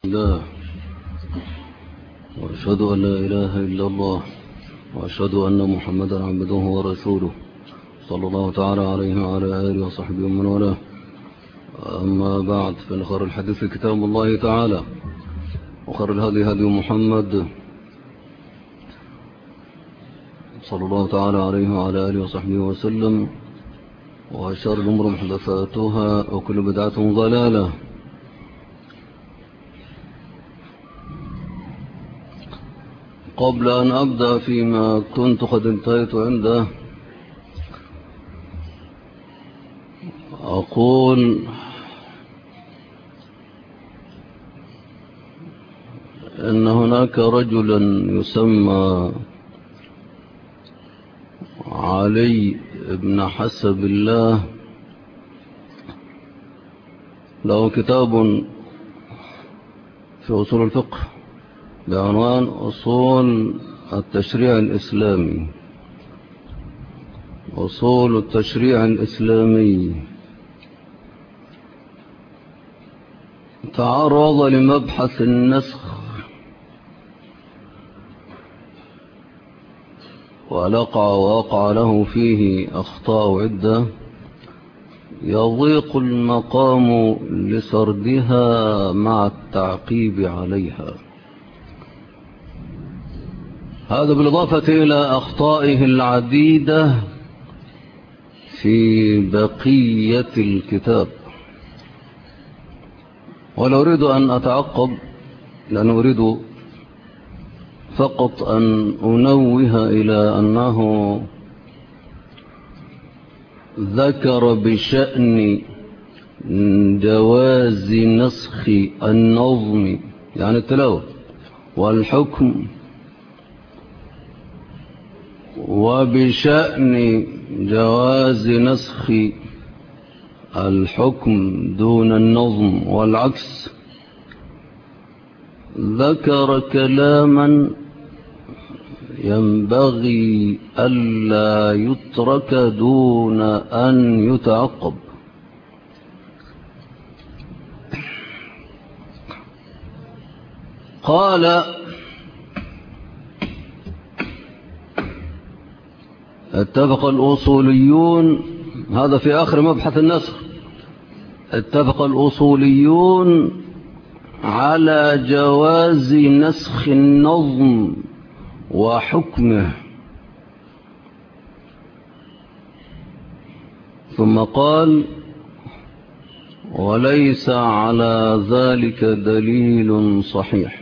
الله وأشهد أن لا إله إلا الله وأشهد أن محمدا عبده ورسوله صلى الله تعالى عليه وعلى آله وصحبه ومن والاه. أما بعد، فإن خير الحديث كتاب الله تعالى، وخير الهدي هدي محمد صلى الله تعالى عليه وعلى آله وصحبه وسلم، وشر الأمور محدثاتها، وكل بدعة ضلالة. قبل أن أبدأ فيما كنت قد انتهيت عنده، أقول إن هناك رجلا يسمى علي بن حسب الله، له كتاب في أصول الفقه بعنوان أصول التشريع الإسلامي. أصول التشريع الإسلامي تعرض لمبحث النسخ، ووقع له فيه أخطاء عدة يضيق المقام لسردها مع التعقيب عليها. هذا بالإضافة إلى أخطائه العديدة في بقية الكتاب. ولا أريد أن أتعقب، لأن أريد فقط أن أنوه إلى أنه ذكر بشأن جواز نسخ النظم، يعني التلاوة، والحكم، وبشأن جواز نسخ الحكم دون النظم والعكس. ذكر كلاما ينبغي ألا يترك دون أن يتعقب. قال: اتفق الأصوليون، هذا في آخر مبحث النسخ، اتفق الأصوليون على جواز نسخ النظم وحكمه. ثم قال: وليس على ذلك دليل صحيح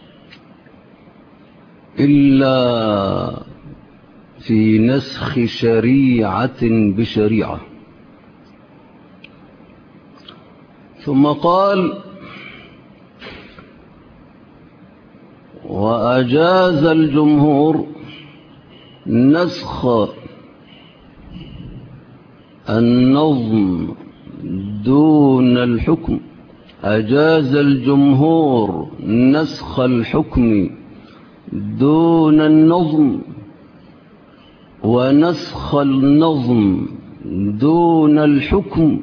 إلا في نسخ شريعة بشريعة. ثم قال: وأجاز الجمهور نسخ النظم دون الحكم. أجاز الجمهور نسخ الحكم دون النظم، ونسخ النظم دون الحكم.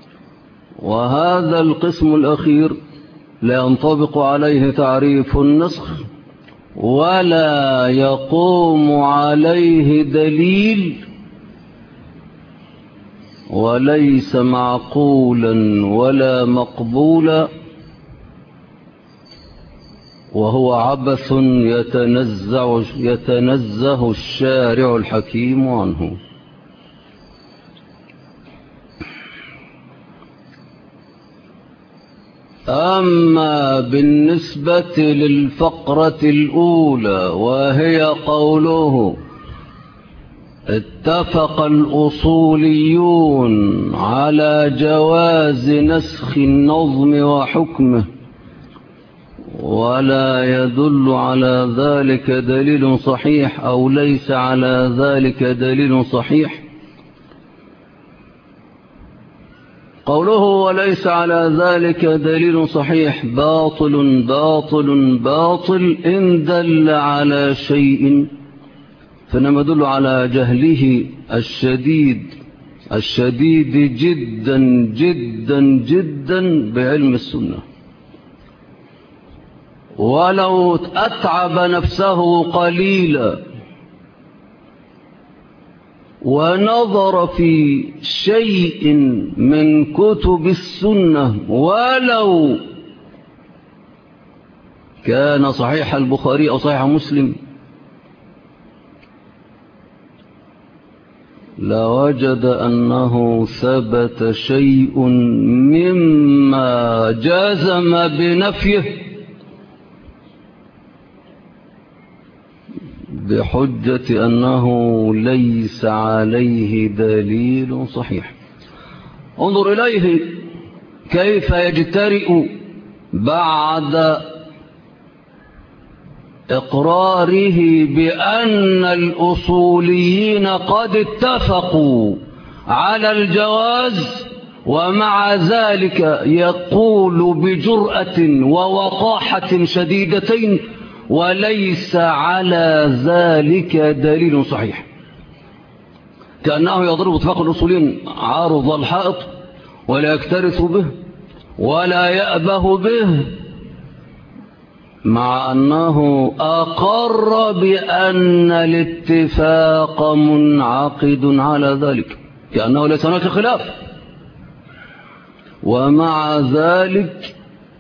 وهذا القسم الأخير لا ينطبق عليه تعريف النسخ، ولا يقوم عليه دليل، وليس معقولا ولا مقبولا، وهو عبث يتنزه الشارع الحكيم عنه. أما بالنسبة للفقرة الأولى، وهي قوله: اتفق الأصوليون على جواز نسخ النظم وحكمه، ولا يدل على ذلك دليل صحيح، أو ليس على ذلك دليل صحيح. قوله وليس على ذلك دليل صحيح باطل باطل باطل إن دل على شيء، فإنما يدل على جهله الشديد جدا جدا جدا بعلم السنة. ولو أتعب نفسه قليلا ونظر في شيء من كتب السنة ولو كان صحيح البخاري أو صحيح مسلم لوجد أنه ثبت شيء مما جازم بنفيه بحجة أنه ليس عليه دليل صحيح. انظر إليه كيف يجترئ بعد إقراره بأن الأصوليين قد اتفقوا على الجواز، ومع ذلك يقول بجرأة ووقاحة شديدتين وليس على ذلك دليل صحيح، كأنه يضرب اتفاق الأصوليين عارض الحائط ولا يكترث به ولا يأبه به، مع أنه أقر بأن الاتفاق منعقد على ذلك، كأنه ليس هناك خلاف، ومع ذلك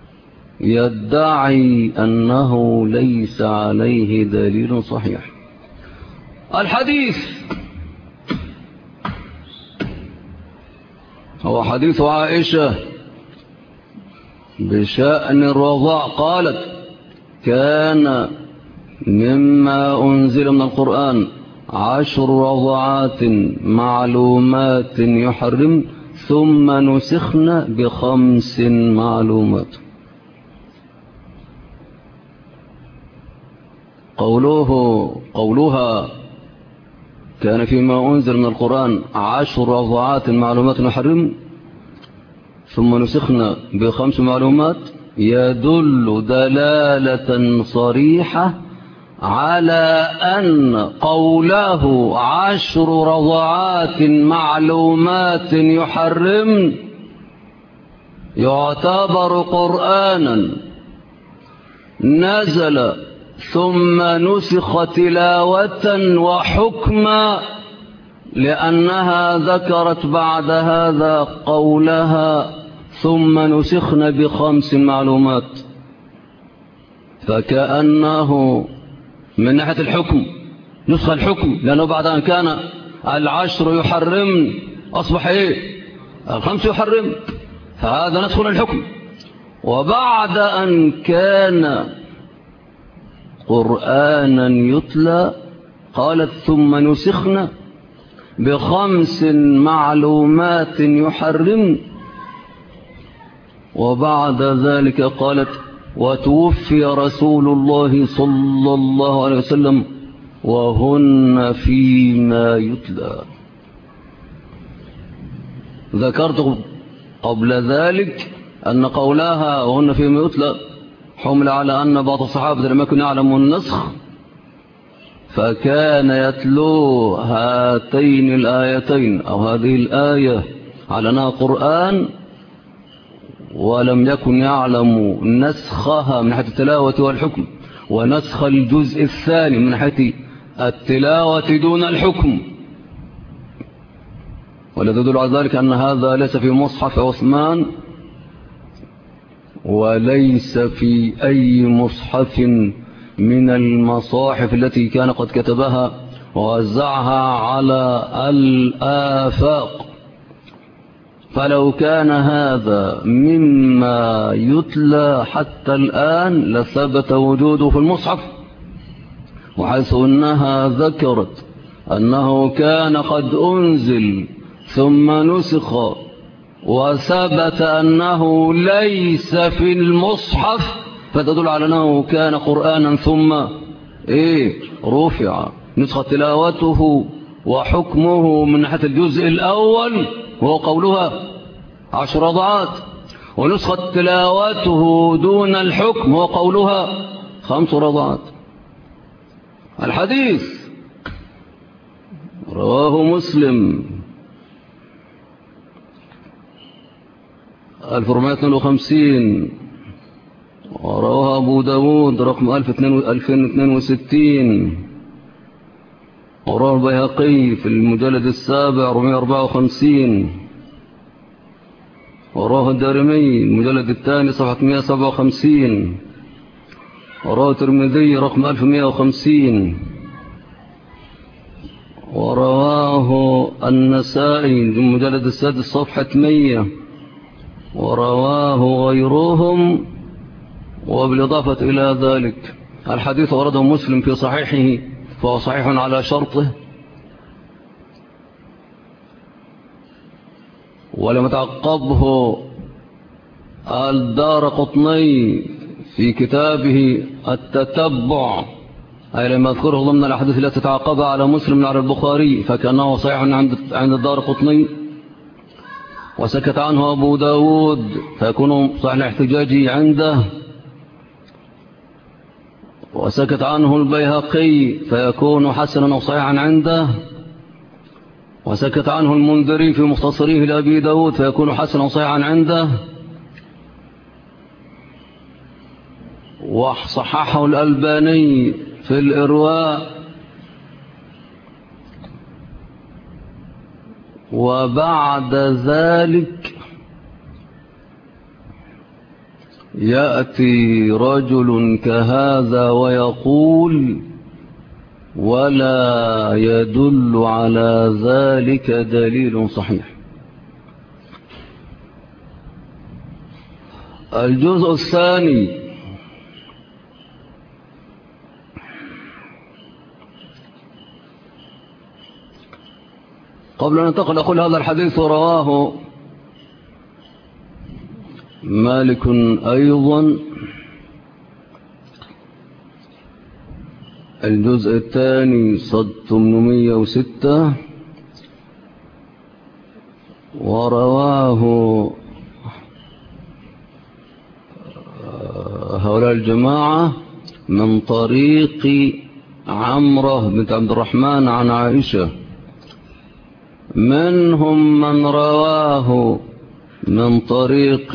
يدعي أنه ليس عليه دليل صحيح. الحديث هو حديث عائشة بشأن الرضاع، قالت: كان مما أنزل من القرآن 10 رضعات معلومات يحرم ثم نسخن ب5 معلومات. قولها كان فيما أنزل من القرآن 10 رضعات معلومات يحرم ثم نسخن ب5 معلومات يدل دلالة صريحة على أن قوله 10 رضعات معلومات يحرم يعتبر قرآنا نزل ثم نسخ تلاوة وحكما، لأنها ذكرت بعد هذا قولها ثم نسخن ب5 معلومات، فكأنه من ناحية الحكم نسخ الحكم، لأنه بعد أن كان 10 يحرم أصبح إيه؟ 5 يحرم، فهذا نسخ الحكم. وبعد أن كان قرآنا يتلى قالت ثم نسخن ب5 معلومات يحرم، وبعد ذلك قالت وتوفي رسول الله صلى الله عليه وسلم وهن فيما يتلى. ذكرت قبل ذلك أن قولها وهن فيما يتلى حمل على أن بعض الصحابة لم يكن يعلموا النسخ، فكان يتلو هاتين الآيتين أو هذه الآية على أنها قرآن، ولم يكن يعلم نسخها من ناحية التلاوة والحكم، ونسخ الجزء الثاني من ناحية التلاوة دون الحكم. والذي يدل على ذلك أن هذا ليس في مصحف عثمان وليس في أي مصحف من المصاحف التي كان قد كتبها ووزعها على الآفاق. فلو كان هذا مما يتلى حتى الآن لثبت وجوده في المصحف، وحيث أنها ذكرت أنه كان قد أنزل ثم نسخ وثبت أنه ليس في المصحف، فتدل على أنه كان قرآنا ثم رفع. نسخ تلاوته وحكمه من ناحية الجزء الأول وهو قولها 10 رضعات، ونسخة تلاوته دون الحكم هو قولها 5 رضعات. الحديث رواه مسلم 1452 ورواه أبو داود رقم 2062. ورواه البيهقي في المجلد 7 454. ورواه الدارمي المجلد 2 صفحة 157. ورواه الترمذي رقم 1150. ورواه النسائي المجلد 6 صفحة 100. ورواه غيرهم. وبالإضافة إلى ذلك الحديث ورده مسلم في صحيحه فهو صحيح على شرطه، ولم يتعقبه الدارقطني في كتابه التتبع، أي لما يذكره ضمن الأحاديث التي تعقبها على مسلم على البخاري فكأنه صحيح عند الدارقطني. وسكت عنه أبو داود فيكون صحيح الاحتجاجي عنده. وسكت عنه البيهقي فيكون حسنا وصحيحا عنده. وسكت عنه المنذري في مختصره لأبي داود فيكون حسنا وصحيحا عنده. وصححه الألباني في الإرواء. وبعد ذلك يأتي رجل كهذا ويقول ولا يدل على ذلك دليل صحيح. الجزء الثاني. قبل أن ننتقل أقول هذا الحديث رواه مالك أيضا الجزء الثاني صد 806. ورواه هؤلاء الجماعة من طريق عمرة بنت عبد الرحمن عن عائشة. منهم من رواه من طريق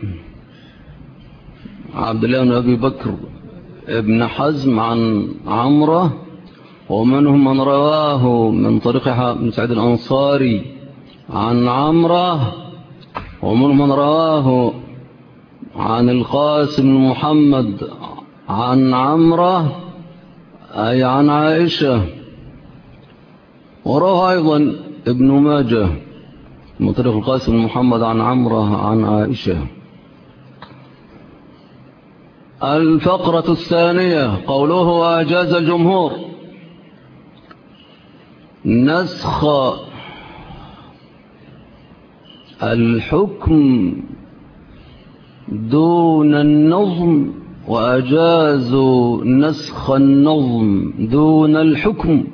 عبد الله بن أبي بكر ابن حزم عن عمرة. ومنهم من رواه من طريق بن سعيد الأنصاري عن عمرة. ومنهم من رواه عن القاسم بن محمد عن عمرة أي عن عائشة. ورواه أيضا ابن ماجه من طريق القاسم بن محمد عن عمرة عن عائشة. الفقرة الثانية قوله وأجاز الجمهور نسخ الحكم دون النظم وأجازوا نسخ النظم دون الحكم.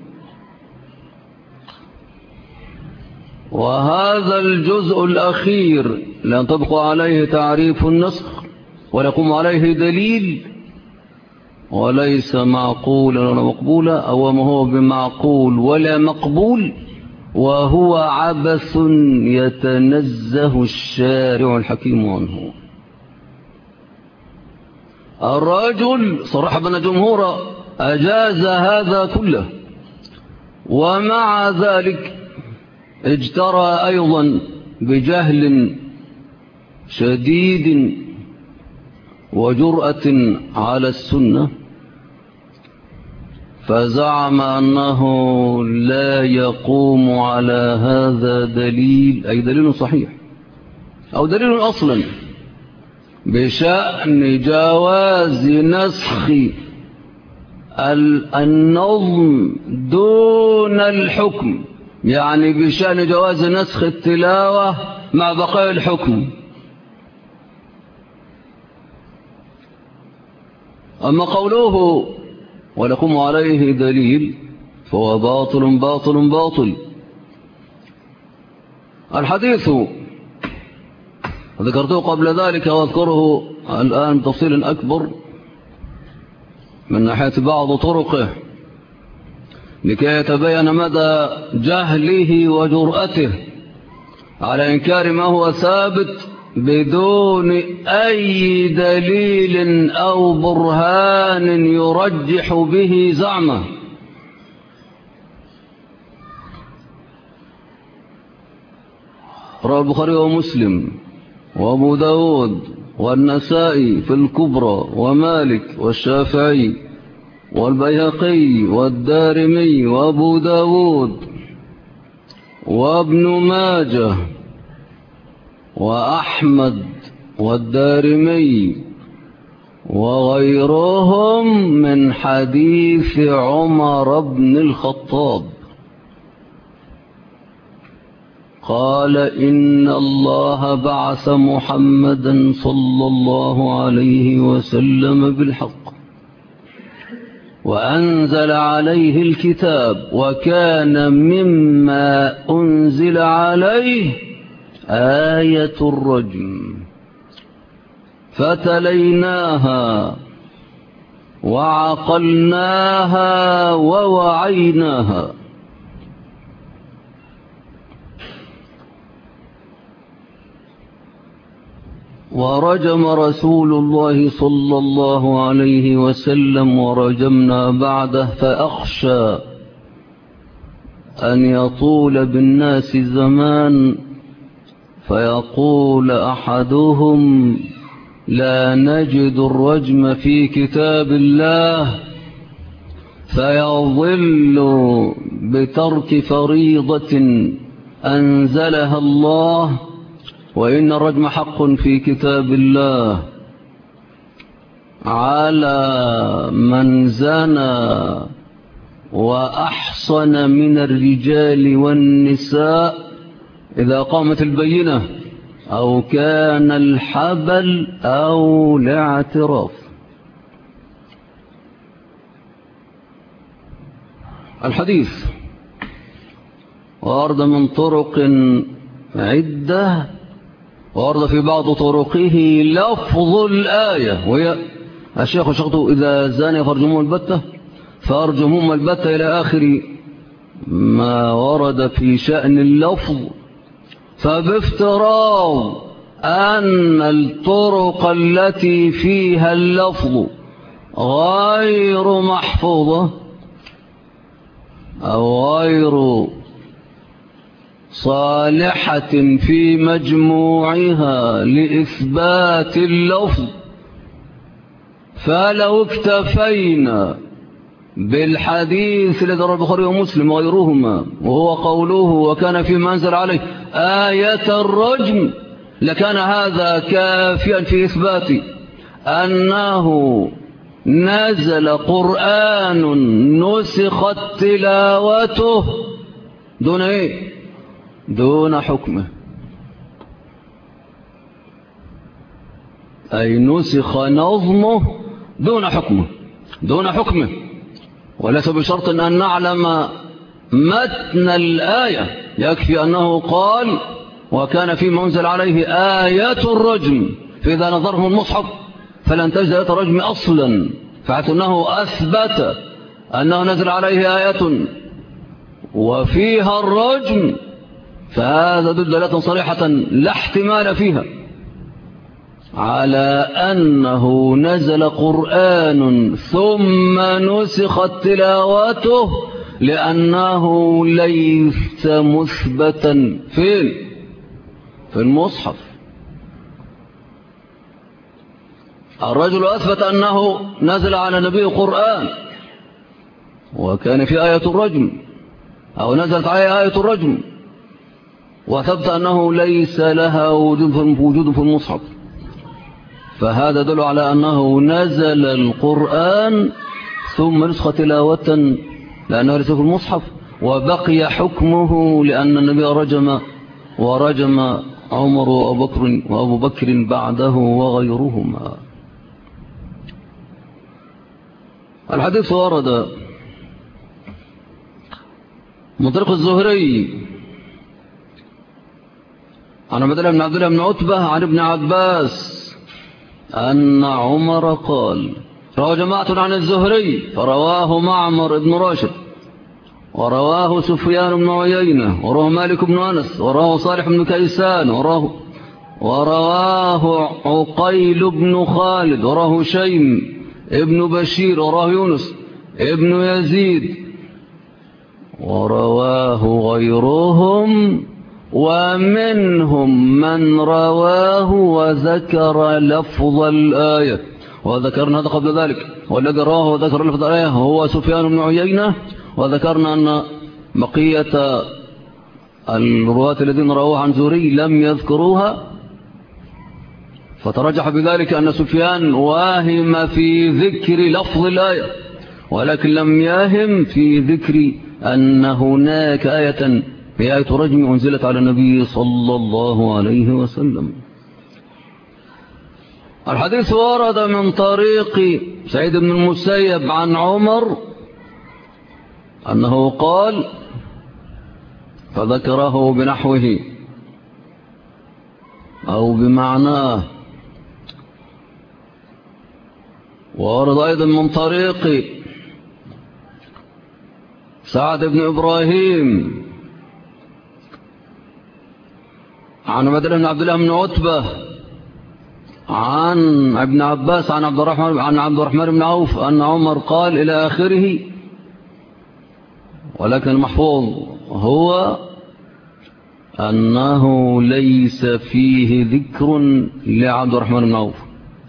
وهذا الجزء الأخير لا ينطبق عليه تعريف النسخ ولا يقوم عليه دليل وليس معقولا ولا مقبولا أو ما هو بمعقول ولا مقبول، وهو عبث يتنزه الشارع الحكيم عنه. الرجل صرح بأن جمهور أجاز هذا كله، ومع ذلك اجترى أيضا بجهل شديد وجرأة على السنة فزعم أنه لا يقوم على هذا دليل، أي دليل صحيح أو دليل أصلا بشأن جواز نسخ النظم دون الحكم، يعني بشأن جواز نسخ التلاوة مع بقاء الحكم. أما قوله ولكم عليه دليل فهو باطل باطل باطل. الحديث ذكرته قبل ذلك واذكره الآن بتفصيل أكبر من ناحية بعض طرقه لكي يتبين مدى جهله وجرأته على إنكار ما هو ثابت بدون أي دليل أو برهان يرجح به زعمه. رواه البخاري ومسلم وأبو داود والنسائي في الكبرى ومالك والشافعي والبيهقي والدارمي وأبو داود وابن ماجه وأحمد والدارمي وغيرهم من حديث عمر بن الخطاب قال إن الله بعث محمدا صلى الله عليه وسلم بالحق وأنزل عليه الكتاب وكان مما أنزل عليه آية الرجم فتليناها وعقلناها ووعيناها. ورجم رسول الله صلى الله عليه وسلم ورجمنا بعده فأخشى أن يطول بالناس زمان فيقول أحدهم لا نجد الرجم في كتاب الله فيظل بترك فريضة أنزلها الله وإن الرجم حق في كتاب الله على من زنى وأحصن من الرجال والنساء إذا قامت البينة أو كان الحبل أو الاعتراف. الحديث وارد من طرق عدة وارد في بعض طرقه لفظ الآية وهي الشيخ شخصه إذا زاني فارجموه البتة فارجموهم البتة إلى آخر ما ورد في شأن اللفظ. فبافتراض أن الطرق التي فيها اللفظ غير محفوظة أو غير صالحة في مجموعها لإثبات اللفظ فلو اكتفينا بالحديث الذي رواه البخاري ومسلم وغيرهما وهو قوله وكان فيما أنزل عليه آية الرجم لكان هذا كافيا في إثبات أنه نزل قرآن نسخت تلاوته دون إيه؟ دون حكمه، أي نسخ نظمه دون حكمه وليس بشرط أن نعلم متن الآية، يكفي أنه قال وكان فيما أنزل عليه آية الرجم، فإذا نظرهم المصحف فلن تجد آية الرجم أصلا، فحيث أنه أثبت أنه نزل عليه آية وفيها الرجم فهذا دلالة صريحة لا احتمال فيها على أنه نزل قرآن ثم نسخت تلاوته لأنه ليس مثبتا في المصحف. الرجل أثبت أنه نزل على نبي قرآن وكان في آية الرجم أو نزلت عليه آية الرجم وثبت أنه ليس لها وجود في المصحف، فهذا دل على أنه نزل القرآن ثم نسخ تلاوة لأنه ليس في المصحف وبقي حكمه لأن النبي رجم ورجم عمر وأبو بكر بعده وغيرهما. الحديث ورد من طريق الزهري عن عبد الله بن عتبة عن ابن عباس أن عمر قال روى جماعة عن الزهري فرواه معمر بن راشد ورواه سفيان بن عيينة ورواه مالك بن أنس ورواه صالح بن كيسان ورواه عقيل بن خالد، وراه هشيم ابن بشير، وراه يونس ابن يزيد، ورواه غيرهم، ومنهم من رواه وذكر لفظ الآية. وذكرنا هذا قبل ذلك، والذي رواه وذكر لفظ الآية هو سفيان بن عيينة. وذكرنا أن بقية الرواة الذين رواه عن زهري لم يذكروها، فترجح بذلك أن سفيان واهم في ذكر لفظ الآية، ولكن لم يهم في ذكر أن هناك آية هي آية رجم أنزلت على النبي صلى الله عليه وسلم. الحديث ورد من طريق سعيد بن المسيب عن عمر أنه قال، فذكره بنحوه أو بمعناه. وورد أيضا من طريق سعد بن إبراهيم عن عبد الله بن عتبة عن ابن عباس عن عبد الرحمن بن عوف أن عمر قال إلى آخره، ولكن المحفوظ هو أنه ليس فيه ذكر لعبد الرحمن بن عوف.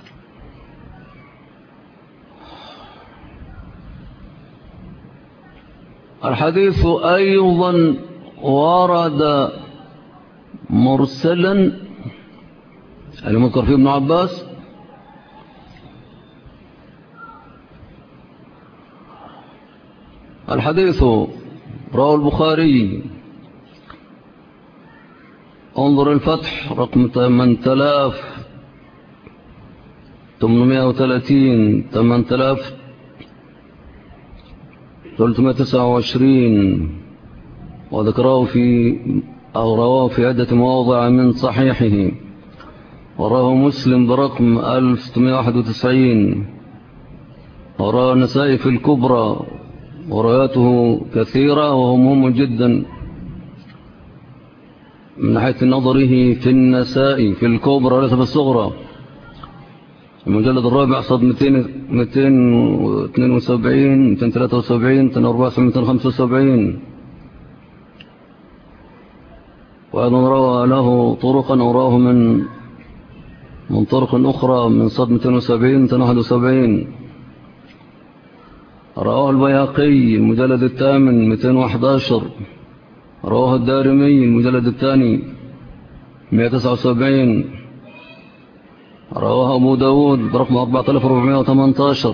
الحديث أيضا ورد مرسلا المذكر فيه ابن عباس، الحديث رواه البخاري، انظر الفتح رقم 8830 8329، وذكره رواه في عدة مواضع من صحيحه. وراه مسلم برقم 1691، وراه النسائي في الكبرى، ورواياته كثيرة وهو مهم جدا من ناحية نظره في النسائي في الكبرى وليس في الصغرى. المجلد الرابع صد 272 273 274 275. وأيضا روى له طرقا وراه من طرق أخرى من صد 270 271. رواه البيهقي المجلد الثامن 211. رواه الدارمي المجلد الثاني 179. رواه أبو داود برقم 4418.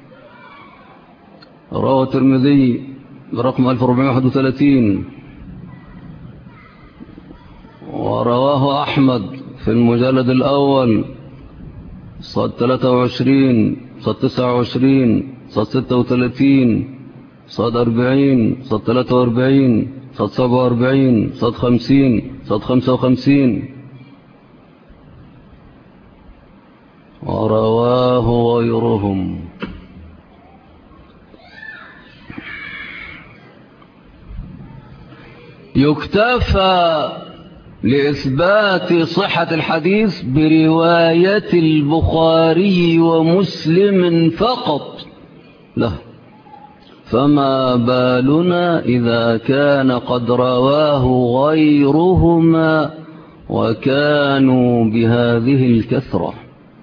رواه الترمذي برقم 1431. ورواه أحمد في المجلد الأول صد 23 صد 29 صد 36 صد 40 صد 43 صد 47 صد 50 صد 55. ورواه غيرهم. يكتفى لإثبات صحة الحديث برواية البخاري ومسلم فقط له، فما بالنا إذا كان قد رواه غيرهما وكانوا بهذه الكثرة.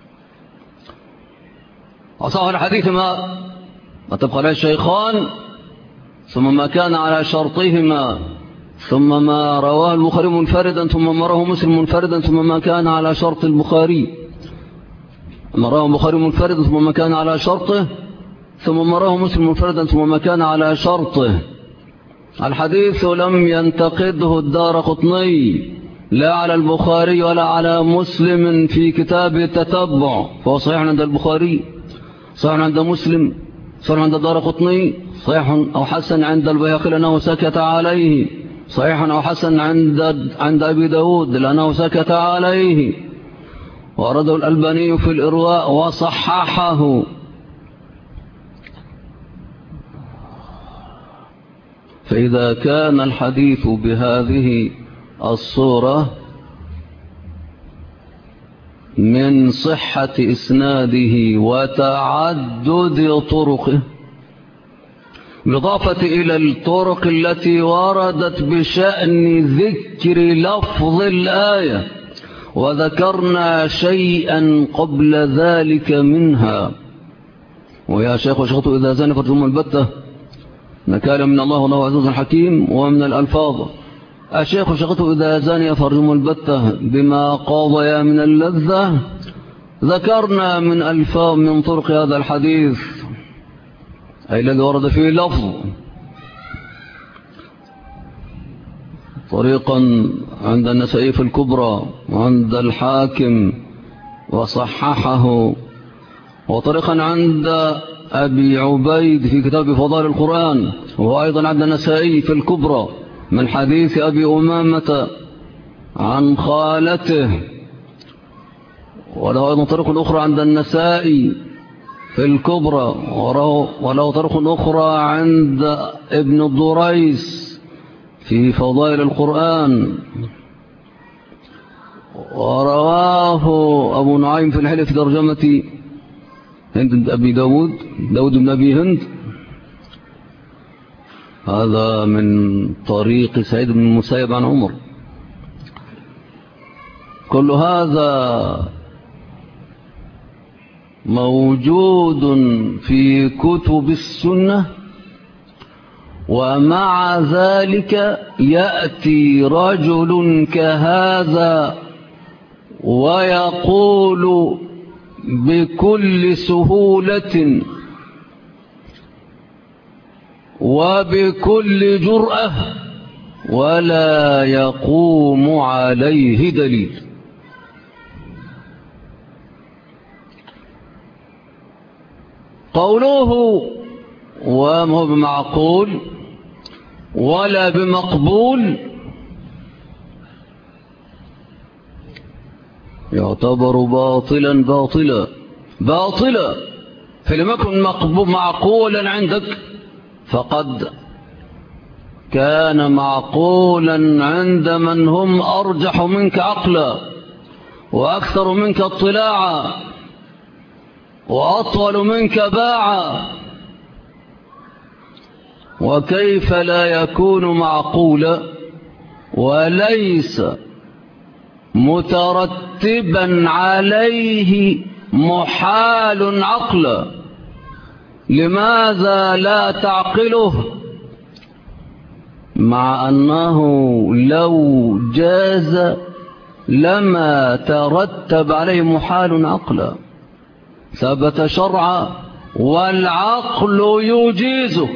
أصح الحديث ما تبقى عليه الشيخان، ثم ما كان على شرطهما، ثم ما رواه البخاري منفردا، ثم ما رواه مسلم منفردا، ثم ما كان على شرط البخاري، ما رواه البخاري منفردا ثم ما كان على شرطه، ثم ما رواه مسلم منفردا ثم ما كان على شرطه. الحديث لم ينتقده الدارقطني لا على البخاري ولا على مسلم في كتاب التتبع، فهو صحيح عند البخاري، صحيح عند مسلم، صحيح عند الدارقطني، صحيح أو حسن عند البيهقي لأنه سكت عليه، صحيح أو حسن عند أبي داود لأنه سكت عليه. وأرده الألباني في الإرواء وصححه. فإذا كان الحديث بهذه الصورة من صحة إسناده وتعدد طرقه، بالإضافة إلى الطرق التي وردت بشأن ذكر لفظ الآية، وذكرنا شيئا قبل ذلك منها. ويا شيخ وشيخته إذا زان فرجهم البتة نكال من الله والله عزيز حكيم. ومن الألفاظ الشيخ وشيخته إذا زان فرجهم البتة بما قاضيا من اللذة، ذكرنا من ألفاظ من طرق هذا الحديث أي الذي ورد فيه لفظ طريقا عند النسائي في الكبرى وعند الحاكم وصححه، وطريقا عند أبي عبيد في كتاب فضائل القرآن، وأيضا عند النسائي في الكبرى من حديث أبي أمامة عن خالته، وله أيضا طريق أخرى عند النسائي في الكبرى، وله طريق أخرى عند ابن الدريس في فضائل القرآن، ورواه أبو نعيم في الحلية في ترجمة هند أبي داود بن أبي هند. هذا من طريق سعيد بن المسيب عن عمر. كل هذا موجود في كتب السنة، ومع ذلك يأتي رجل كهذا ويقول بكل سهولة وبكل جرأة ولا يقوم عليه دليل. قوله وما هو بمعقول ولا بمقبول يعتبر باطلا باطلا باطلا، فلم يكن معقولا عندك فقد كان معقولا عند من هم أرجح منك عقلا وأكثر منك اطلاعا وأطول منك باعا. وكيف لا يكون معقولا وليس مترتبا عليه محال عقلا؟ لماذا لا تعقله مع أنه لو جاز لما ترتب عليه محال عقلا؟ ثبت شرعا والعقل يجيزه،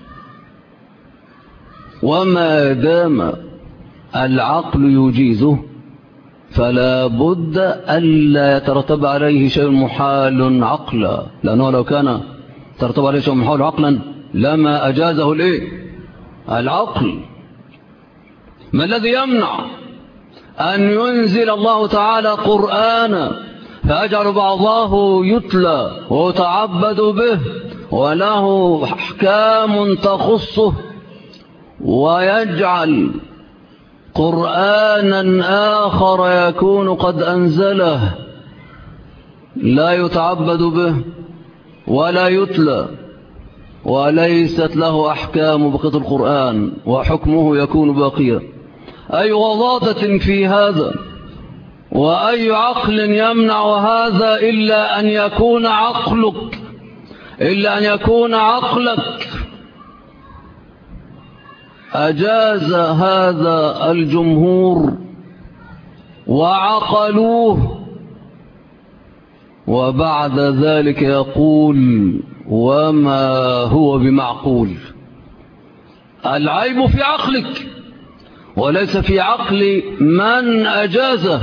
وما دام العقل يجيزه فلا بد ألا يترتب عليه شيء محال عقلا، لأنه لو كان ترتب عليه شيء محال عقلا لما أجازه العقل. ما الذي يمنع أن ينزل الله تعالى قرآنا فأجعل بعضه يتلى ويتعبد به وله أحكام تخصه، ويجعل قرآنا آخر يكون قد أنزله لا يتعبد به ولا يتلى وليست له أحكام بقية القرآن وحكمه يكون باقيا؟ أي غضاضة في هذا، وأي عقل يمنع هذا إلا أن يكون عقلك أجاز هذا الجمهور وعقلوه، وبعد ذلك يقول وما هو بمعقول. العيب في عقلك وليس في عقل من أجازه.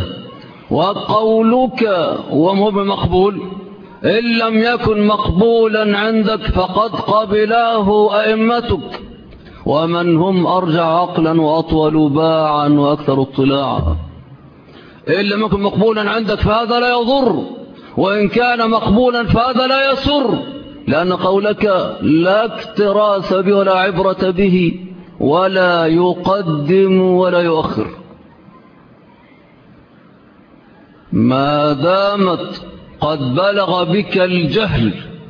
وقولك وما هو بمقبول إن لم يكن مقبولا عندك فقد قبلاه أئمتك، ومن هم أرجع عقلا وأطول باعا وأكثر اطلاعا. إن لم يكن مقبولا عندك فهذا لا يضر، وإن كان مقبولا فهذا لا يسر، لأن قولك لا اكتراث به ولا عبرة به ولا يقدم ولا يؤخر. ما دامت قد بلغ بك الجهل،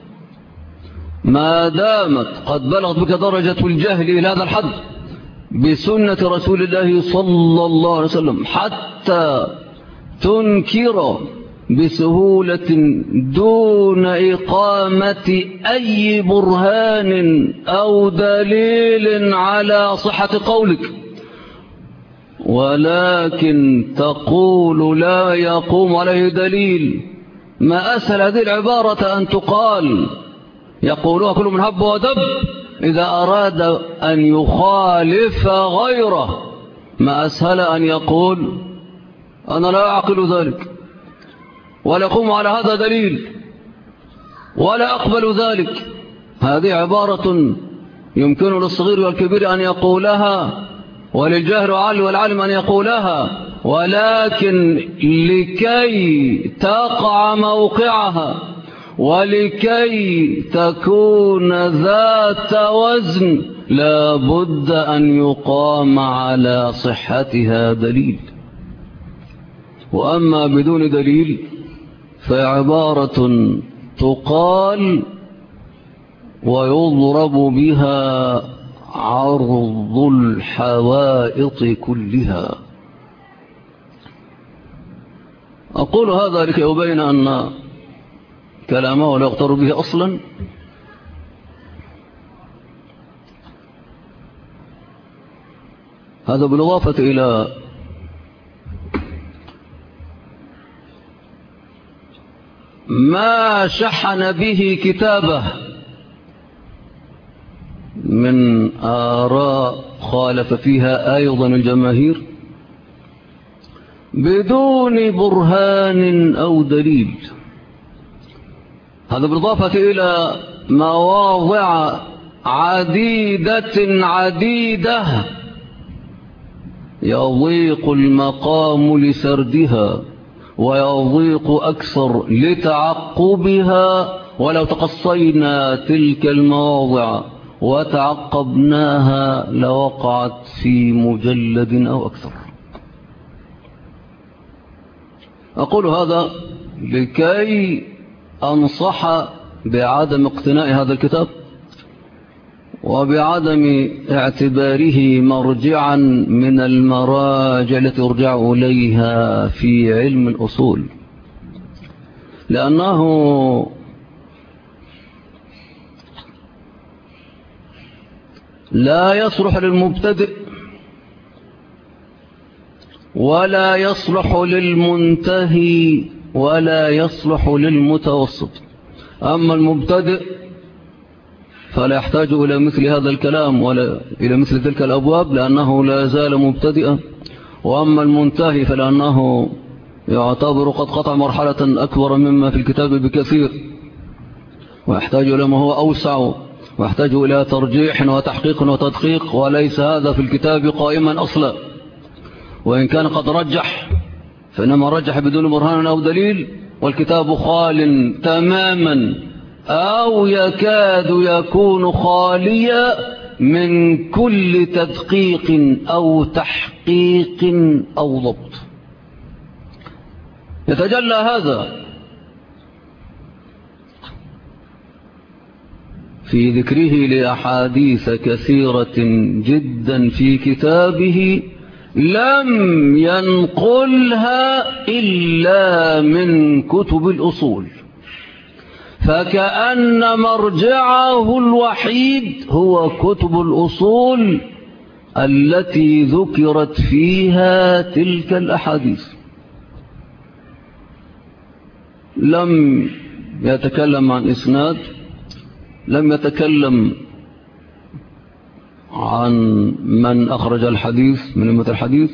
ما دامت قد بلغت بك درجة الجهل إلى هذا الحد بسنة رسول الله صلى الله عليه وسلم حتى تنكر بسهولة دون إقامة أي برهان أو دليل على صحة قولك، ولكن تقول لا يقوم عليه دليل. ما أسهل هذه العبارة أن تقال، يقولها كل من هب ودب إذا أراد أن يخالف غيره. ما أسهل أن يقول أنا لا أعقل ذلك ولا أقوم على هذا دليل ولا أقبل ذلك. هذه عبارة يمكن للصغير والكبير أن يقولها، وللجاهل والعالم أن يقولها، ولكن لكي تقع موقعها ولكي تكون ذات وزن لا بد أن يقام على صحتها دليل. وأما بدون دليل فعبارة تقال ويضرب بها عرض الحوائط كلها. أقول هذا لكي أبين أن كلامه لا يغتر به أصلا، هذا بالإضافة إلى ما شحن به كتابه من آراء خالف فيها أيضا الجماهير بدون برهان أو دليل. هذا بالإضافة إلى مواضع عديدة يضيق المقام لسردها ويضيق أكثر لتعقبها. ولو تقصينا تلك المواضع وتعقبناها لوقعت في مجلد أو أكثر. أقول هذا لكي أنصح بعدم اقتناء هذا الكتاب وبعدم اعتباره مرجعا من المراجع التي يرجع إليها في علم الأصول، لأنه لا يصلح للمبتدئ ولا يصلح للمنتهي ولا يصلح للمتوسط. أما المبتدئ فلا يحتاج إلى مثل هذا الكلام ولا إلى مثل تلك الأبواب لأنه لا زال مبتدئا. وأما المنتهي فلأنه يعتبر قد قطع مرحلة أكبر مما في الكتاب بكثير، ويحتاج إلى ما هو أوسع، ويحتاج إلى ترجيح وتحقيق وتدقيق، وليس هذا في الكتاب قائما أصلا. وإن كان قد رجح فإنما رجح بدون برهان أو دليل، والكتاب خال تماما أو يكاد يكون خاليا من كل تدقيق أو تحقيق أو ضبط. يتجلى هذا في ذكره لأحاديث كثيرة جدا في كتابه لم ينقلها إلا من كتب الأصول، فكأن مرجعه الوحيد هو كتب الأصول التي ذكرت فيها تلك الأحاديث. لم يتكلم عن إسناد، لم يتكلم عن من أخرج الحديث من أمة الحديث.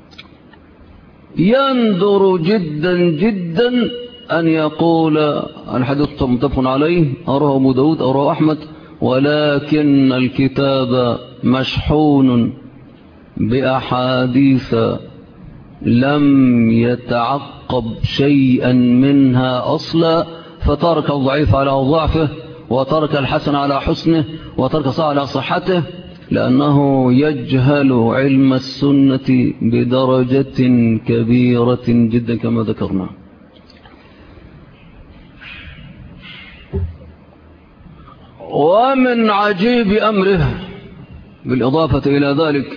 يندر جدا أن يقول الحديث متفق عليه أرواه أبو داود أرواه أحمد، ولكن الكتاب مشحون بأحاديث لم يتعقب شيئا منها أصلا، فترك الضعيف على ضعفه وترك الحسن على حسنه وترك صحيح على صحته، لأنه يجهل علم السنة بدرجة كبيرة جدا كما ذكرنا. ومن عجيب أمره بالإضافة إلى ذلك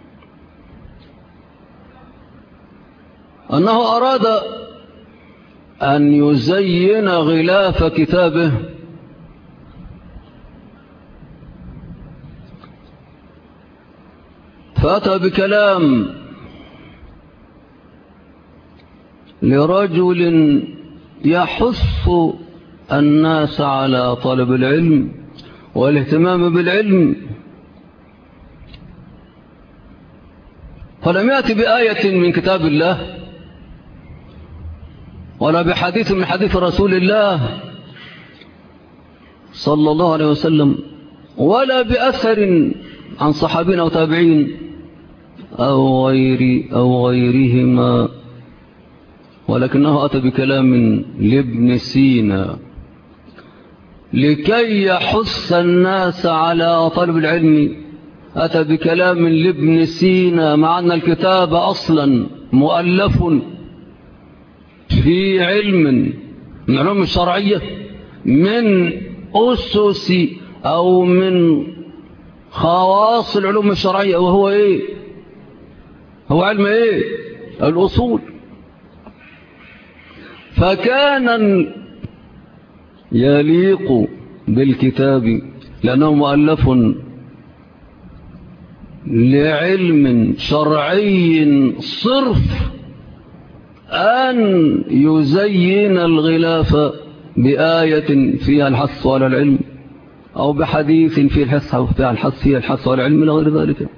أنه أراد أن يزين غلاف كتابه فأتى بكلام لرجل يحث الناس على طلب العلم والاهتمام بالعلم، فلم يأتي بآية من كتاب الله ولا بحديث من حديث رسول الله صلى الله عليه وسلم ولا بأثر عن صحابين أو تابعين أو غيرهما، ولكنه أتى بكلام لابن سينا لكي يحث الناس على طلب العلم. أتى بكلام لابن سينا مع أن الكتاب أصلا مؤلف في علم من علوم الشرعية من أسس أو من خواص العلوم الشرعية، وهو إيه؟ هو علم إيه؟ الأصول. فكان يليق بالكتاب لأنه مؤلف لعلم شرعي صرف أن يزين الغلاف بآية فيها الحث على العلم أو بحديث فيه الحث على العلم إلى غير ذلك.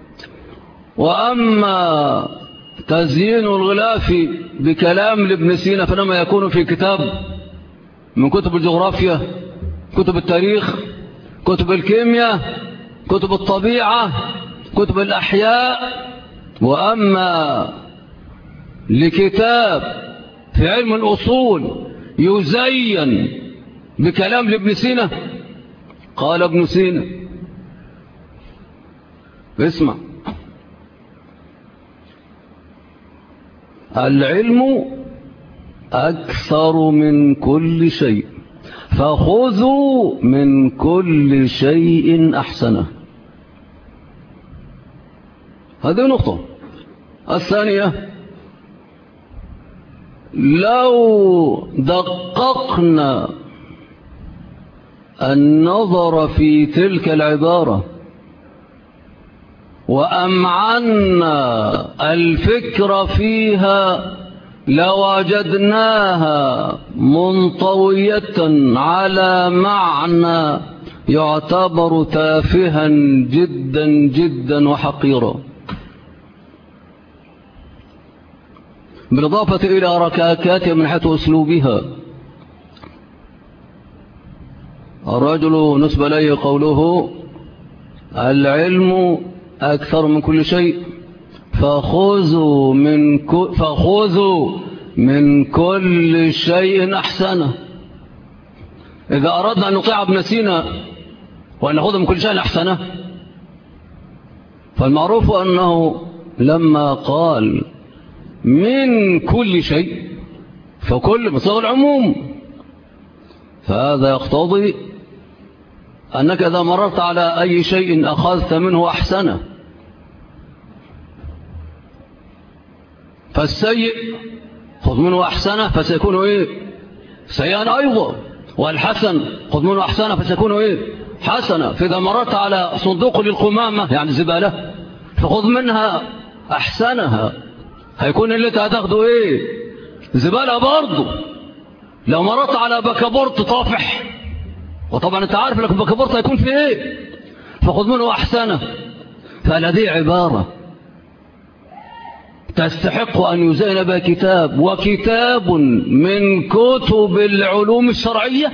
وأما تزيين الغلاف بكلام لابن سينا فلما يكون في كتاب من كتب الجغرافيا، كتب التاريخ، كتب الكيمياء، كتب الطبيعة، كتب الأحياء. وأما لكتاب في علم الأصول يزين بكلام لابن سينا، قال ابن سينا اسمع: العلم أكثر من كل شيء فخذوا من كل شيء أحسنه. هذه نقطة. الثانية: لو دققنا النظر في تلك العبارة وأمعنا الفكر فيها لوجدناها منطوية على معنى يعتبر تافها جدا جدا وحقيرا، بالإضافة إلى ركاكاتها من حيث أسلوبها. الرجل نسب إليه قوله: العلم أكثر من كل شيء فخذوا من كل شيء أحسنه. إذا أردنا أن نطيع ابن سينا وأن نأخذ من كل شيء أحسنه، فالمعروف أنه لما قال من كل شيء فكل بصيغة العموم، فهذا يقتضي أنك إذا مررت على أي شيء أخذت منه أحسنه. فالسيء خذ منه أحسنه فسيكون إيه؟ سيئا أيضا. والحسن خذ منه أحسنه فسيكون إيه؟ حسنة. فإذا مررت على صندوق للقمامة يعني زبالة فخذ منها أحسنها، هيكون اللي هتاخده إيه؟ زبالة برضو. لو مررت على بكابورت طافح، وطبعا انت عارف لك بكابورت هيكون في إيه؟ فخذ منه أحسنه. فهذه عبارة تستحق أن يزين بها كتاب، وكتاب من كتب العلوم الشرعية.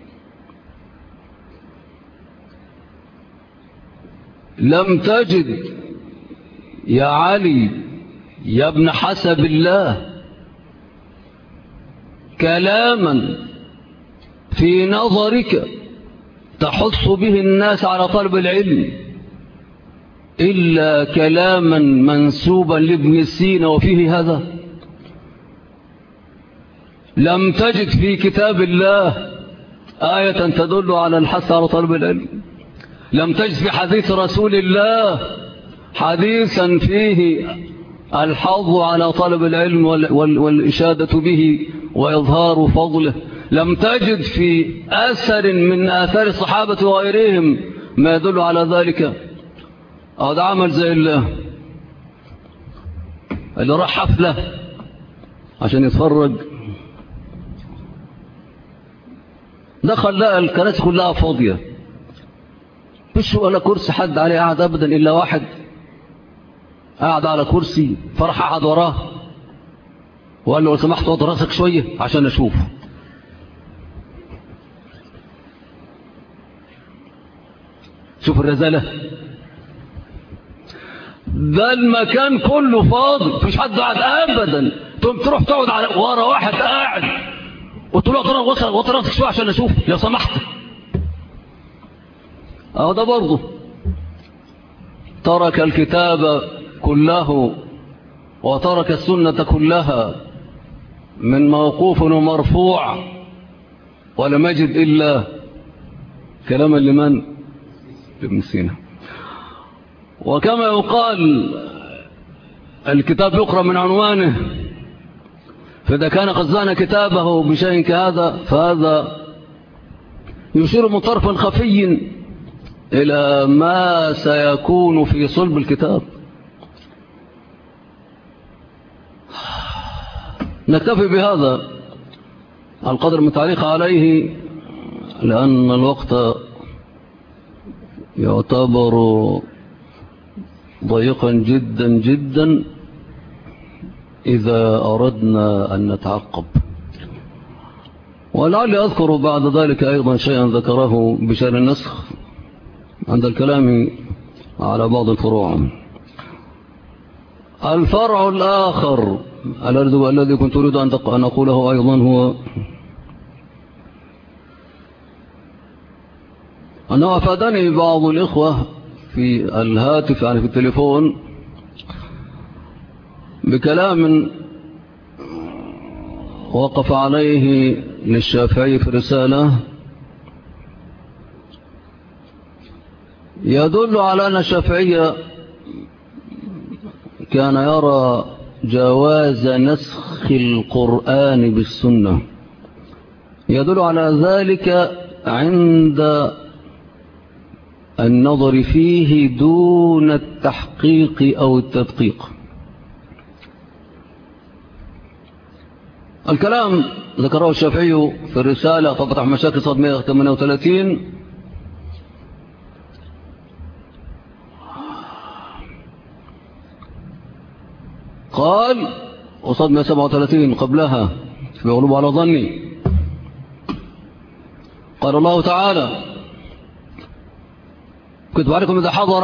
لم تجد يا علي يا ابن حسب الله كلاما في نظرك تحث به الناس على طلب العلم إلا كلاما منسوبا لابن سينا وفيه هذا. لم تجد في كتاب الله آية تدل على الحث على طلب العلم. لم تجد في حديث رسول الله حديثا فيه الحظ على طلب العلم والإشادة به وإظهار فضله. لم تجد في أثر من آثار الصحابة وغيرهم ما يدل على ذلك. هذا عمل زي اللي راح حفلة عشان يتفرج، دخل لقى الكراسي كلها فاضية، مش ولا كرسي حد عليه قاعد أبدا إلا واحد قاعد على كرسي، فرح قاعد وراه وقال له لو سمحت وضع راسك شوية عشان أشوف. شوف الرزالة، ده المكان كله فاضي مفيش حد قاعد أبدا، تروح تقعد على ورا واحد قاعد وتقول له وضع راسك شوية عشان أشوف لو سمحت. أهو ده برضه ترك الكتاب كله وترك السنة كلها من موقوف ومرفوع، ولم يجد إلا كلاما لمن؟ ابن سينا. وكما يقال الكتاب يقرأ من عنوانه، فإذا كان قد زان كتابه بشيء كهذا فهذا يشير من طرف خفي إلى ما سيكون في صلب الكتاب. نكتفي بهذا القدر من تعليق عليه، لأن الوقت يعتبر ضيقا جدا جدا إذا أردنا أن نتعقب. ولعلي أذكر بعد ذلك أيضا شيئا ذكره بشأن النسخ عند الكلام على بعض الفروع. الفرع الآخر الذي كنت أريد أن أقوله أيضا هو أنه أفادني بعض الإخوة في الهاتف يعني في التليفون بكلام وقف عليه للشافعي في رسالة يدل على أن الشافعي كان يرى جواز نسخ القرآن بالسنة، يدل على ذلك عند النظر فيه دون التحقيق أو التدقيق. الكلام ذكره الشافعي في الرسالة ففتح مشاكل صد 138 قال، وصد 137 قبلها في غلوب على ظني، قال الله تعالى كتب عليكم إذا حضر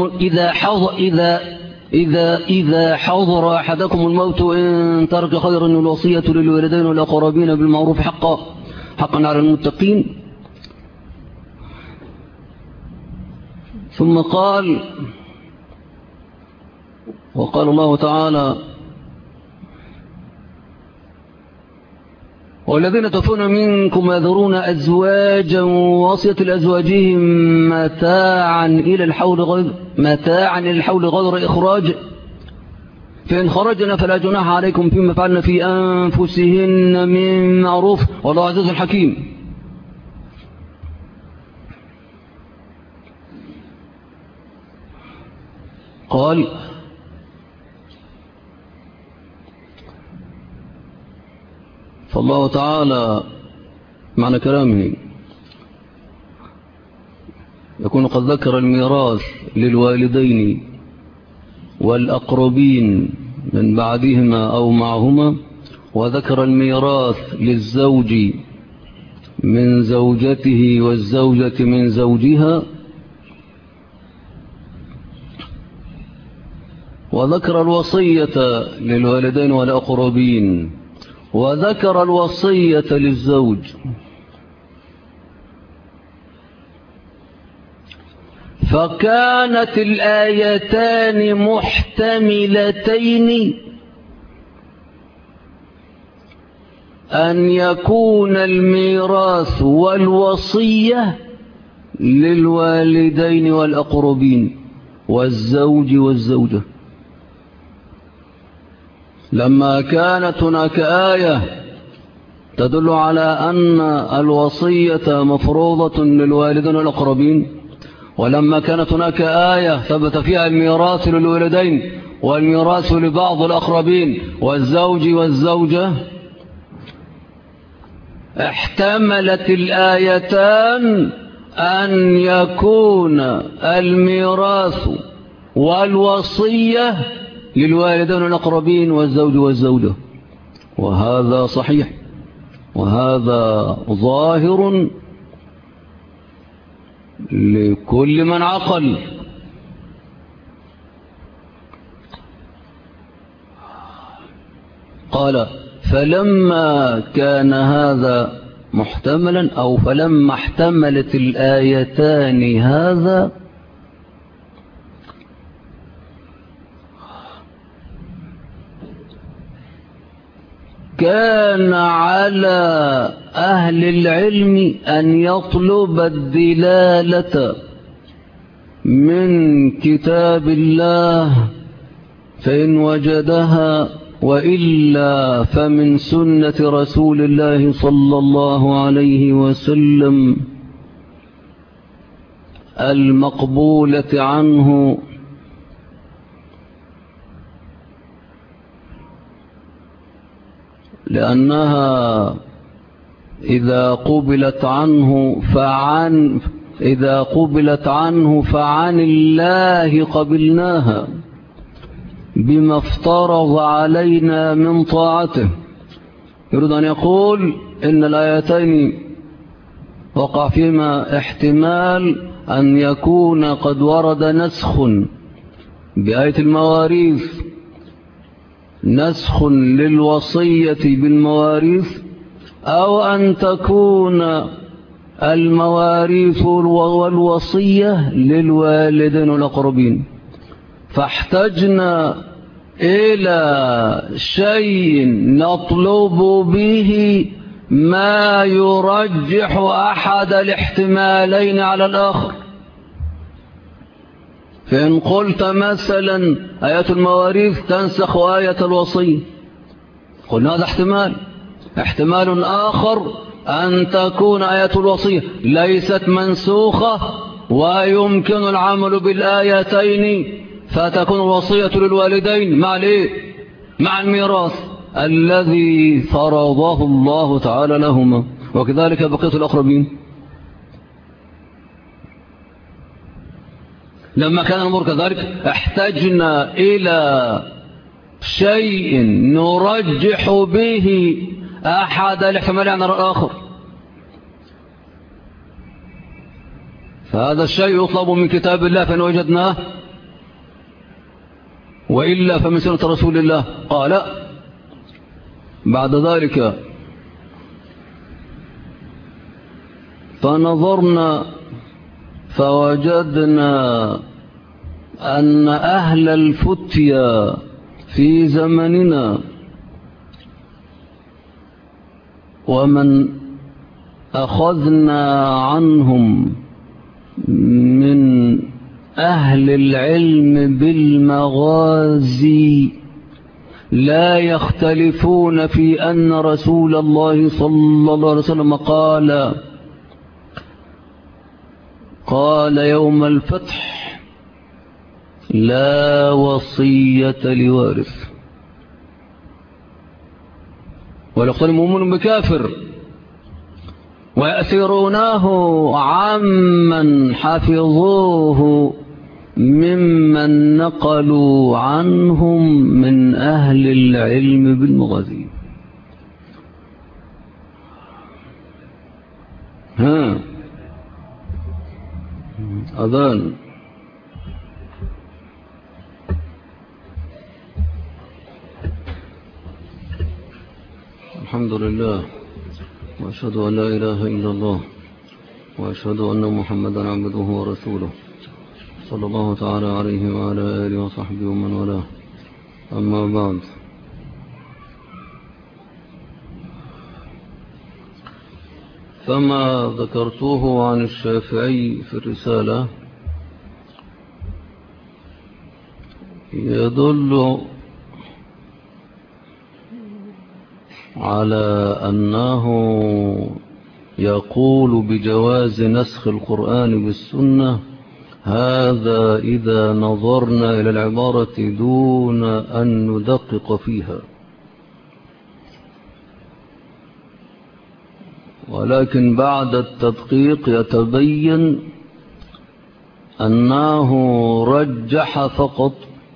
أحدكم الموت إن ترك خيرا الوصية للوالدين والأقربين بالمعروف حقا على المتقين. ثم قال وقال الله تعالى والذين توفون منكم يذرون أزواجا وصية لأزواجهم متاعا إلى الحول غير إخراج، فإن خرجنا فلا جناح عليكم فيما فعلنا في أنفسهن من معروف والله عزيز حكيم. قال فالله تعالى معنى كلامه يكون قد ذكر الميراث للوالدين والأقربين من بعدهما أو معهما، وذكر الميراث للزوج من زوجته والزوجة من زوجها، وذكر الوصية للوالدين والأقربين، وذكر الوصية للزوج. فكانت الآيتان محتملتين أن يكون الميراث والوصية للوالدين والأقربين والزوج والزوجة. لما كانت هناك آية تدل على أن الوصية مفروضة للوالدين والأقربين، ولما كانت هناك آية ثبت فيها الميراث للوالدين والميراث لبعض الأقربين والزوج والزوجة، احتملت الآيتان أن يكون الميراث والوصية للوالدين والأقربين والزوج والزوجة، وهذا صحيح وهذا ظاهر لكل من عقل. قال فلما كان هذا محتملا أو فلما احتملت الآيتان هذا كان على أهل العلم أن يطلب الدلالة من كتاب الله فإن وجدها، وإلا فمن سنة رسول الله صلى الله عليه وسلم المقبولة عنه، لأنها إذا قبلت عنه فعن الله قبلناها بما افترض علينا من طاعته. يريد أن يقول إن الآيتين وقع فيما احتمال أن يكون قد ورد نسخ بآية المواريث، نسخ للوصية بالمواريث، أو أن تكون المواريث والوصية للوالدين والأقربين، فاحتجنا إلى شيء نطلب به ما يرجح أحد الاحتمالين على الآخر. فإن قلت مثلا آية المواريث تنسخ آية الوصية، قلنا هذا احتمال آخر أن تكون آية الوصية ليست منسوخة ويمكن العمل بالآيتين، فتكون الوصية للوالدين مع الميراث الذي فرضه الله تعالى لهما، وكذلك بقية الأقربين. لما كان الأمر كذلك احتجنا إلى شيء نرجح به أحد الاحتمالين عن الآخر، فهذا الشيء يطلب من كتاب الله فإن وجدناه، وإلا فمن سنة رسول الله. قال بعد ذلك فنظرنا فوجدنا أن أهل الفتيا في زمننا ومن أخذنا عنهم من أهل العلم بالمغازي لا يختلفون في أن رسول الله صلى الله عليه وسلم قال يوم الفتح لا وصية لوارث، ويقول مؤمن بكافر، ويأثرونه عمن حفظوه ممن نقلوا عنهم من أهل العلم بالمغازي. أذان. الحمد لله، وأشهد أن لا إله إلا الله، وأشهد أن محمدا عبده ورسوله صلى الله تعالى عليه وعلى آله وصحبه ومن والاه. أما بعد، كما ذكرته عن الشافعي في الرسالة يدل على أنه يقول بجواز نسخ القرآن بالسنة، هذا إذا نظرنا إلى العبارة دون أن ندقق فيها. ولكن بعد التدقيق يتبين أنه رجح فقط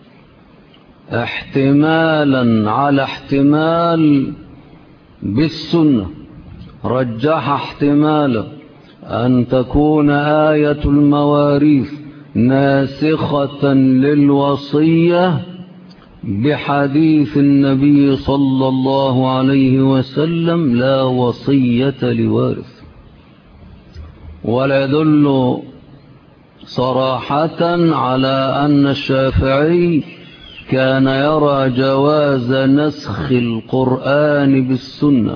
احتمالا على احتمال بالسنة، رجح احتمالا أن تكون آية المواريث ناسخة للوصية بحديث النبي صلى الله عليه وسلم لا وصية لوارث، ولا يدل صراحة على أن الشافعي كان يرى جواز نسخ القرآن بالسنة.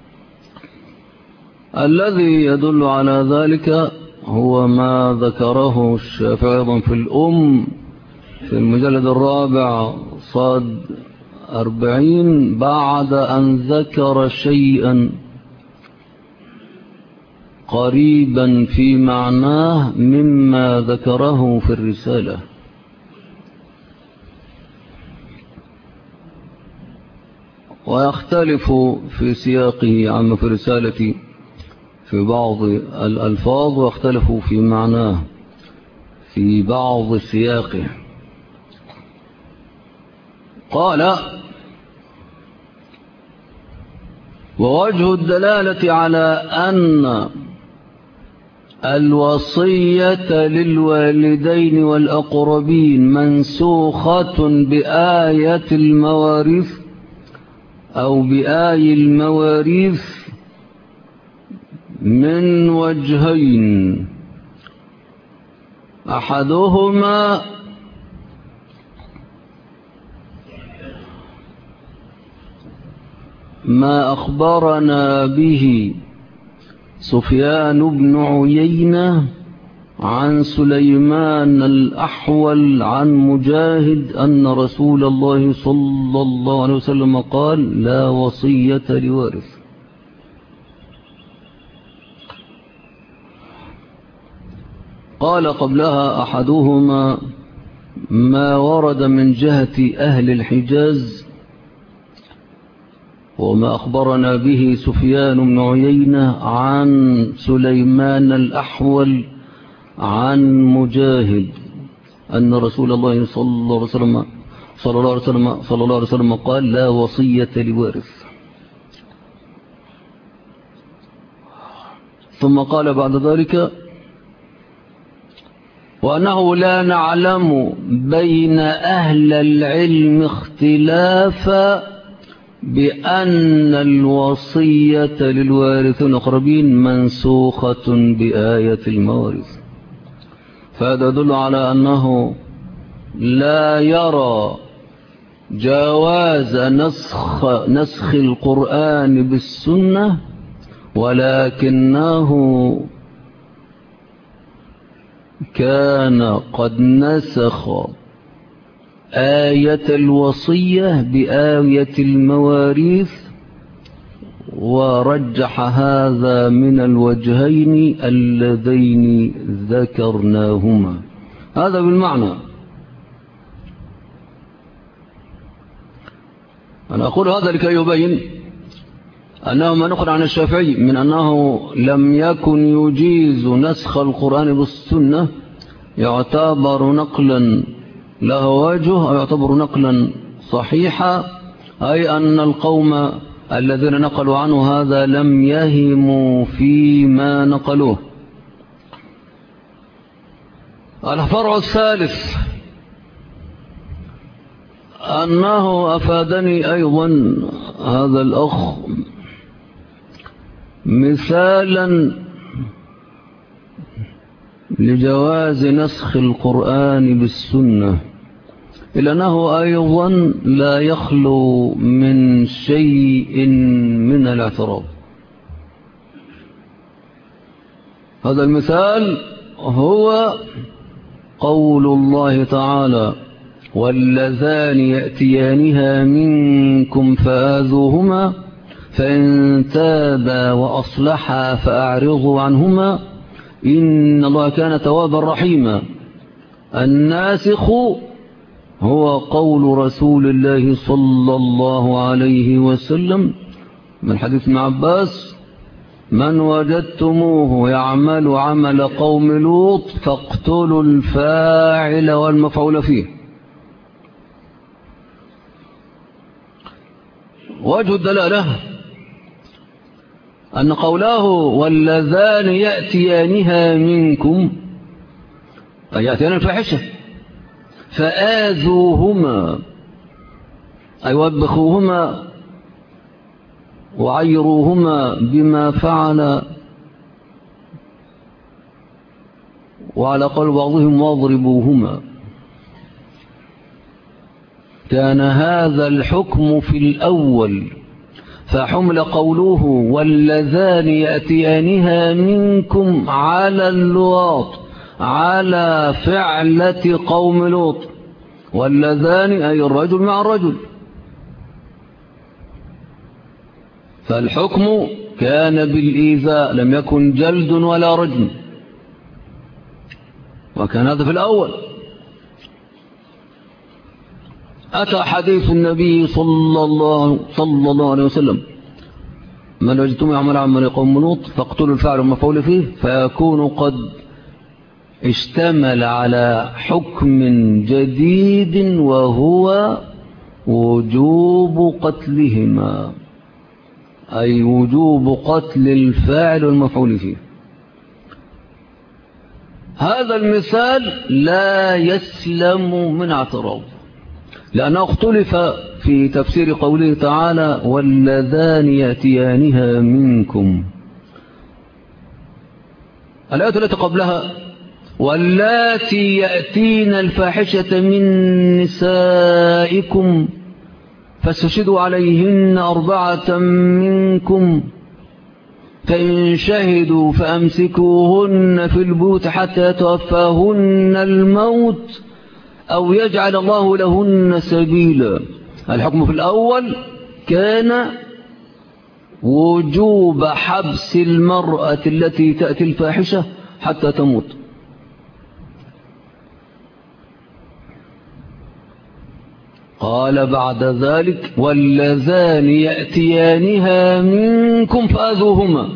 الذي يدل على ذلك هو ما ذكره الشافعي أيضا في الأم في المجلد 4 صاد 40 بعد أن ذكر شيئا قريبا في معناه مما ذكره في الرسالة. ويختلف في سياقه عما في رسالتي في بعض الألفاظ، ويختلف في معناه في بعض سياقه. قال: ووجه الدلالة على أن الوصية للوالدين والأقربين منسوخة بآية المواريث أو بآي المواريث من وجهين: أحدهما ما أخبرنا به سفيان بن عيينة عن سليمان الأحول عن مجاهد أن رسول الله صلى الله عليه وسلم قال: لا وصية لوارث. قال قبلها: أحدهما ما ورد من جهة أهل الحجاز وما أخبرنا به سفيان بن عيينة عن سليمان الأحول عن مجاهد أن رسول الله صلى الله عليه وسلم قال: لا وصية لوارث. ثم قال بعد ذلك: وأنه لا نعلم بين أهل العلم اختلافا بأن الوصية للوارثين الأقربين منسوخة بآية المواريث. فهذا يدل على أنه لا يرى جواز نسخ القرآن بالسنة، ولكنه كان قد نسخ آية الوصية بآية المواريث، ورجح هذا من الوجهين اللذين ذكرناهما. هذا بالمعنى. أنا أقول هذا لكي يبين أنه ما نقل عن الشافعي من أنه لم يكن يجيز نسخ القرآن بالسنة يعتبر نقلا له وجه، أو يعتبر نقلا صحيحا، أي أن القوم الذين نقلوا عنه هذا لم يهموا فيما نقلوه. الفرع الثالث أنه أفادني أيضا هذا الأخ مثالا لجواز نسخ القرآن بالسنة، إلا أنه أيضا لا يخلو من شيء من الاعتراض. هذا المثال هو قول الله تعالى: واللذان يأتيانها منكم فآذوهما فإن تابا وأصلحا فأعرضوا عنهما إن الله كان توابا رحيما. الناسخ هو قول رسول الله صلى الله عليه وسلم من حديث ابن عباس: من وجدتموه يعمل عمل قوم لوط فاقتلوا الفاعل والمفعول فيه. وجه الدلالة أن قوله واللذان يأتيانها منكم أي يأتيان الفاحشة فآذوهما أي وبخوهما وعيروهما بما فعل، وعلى قول بعضهم واضربوهما. كان هذا الحكم في الأول، فحمل قوله واللذان يأتيانها منكم على اللواط، على فعلة قوم لوط. واللذان أي الرجل مع الرجل، فالحكم كان بالإيذاء، لم يكن جلد ولا رجم، وكان هذا في الأول. أتى حديث النبي صلى الله عليه وسلم: من وجدتم يعمل عمل قوم لوط فاقتلوا الفاعل والمفعول فيه، فيكون قد اشتمل على حكم جديد وهو وجوب قتلهما، أي وجوب قتل الفاعل والمفعول فيه. هذا المثال لا يسلم من اعتراض، لأنه اختلف في تفسير قوله تعالى واللذان يأتيانها منكم. الآية التي قبلها واللاتي يأتين الفاحشة من نسائكم فاستشهدوا عليهن 4 منكم فإن شهدوا فأمسكوهن في البيوت حتى يتوفاهن الموت أو يجعل الله لهن سبيلا. الحكم في الأول كان وجوب حبس المرأة التي تأتي الفاحشة حتى تموت. قال بعد ذلك واللذان يأتيانها منكم فآذوهما.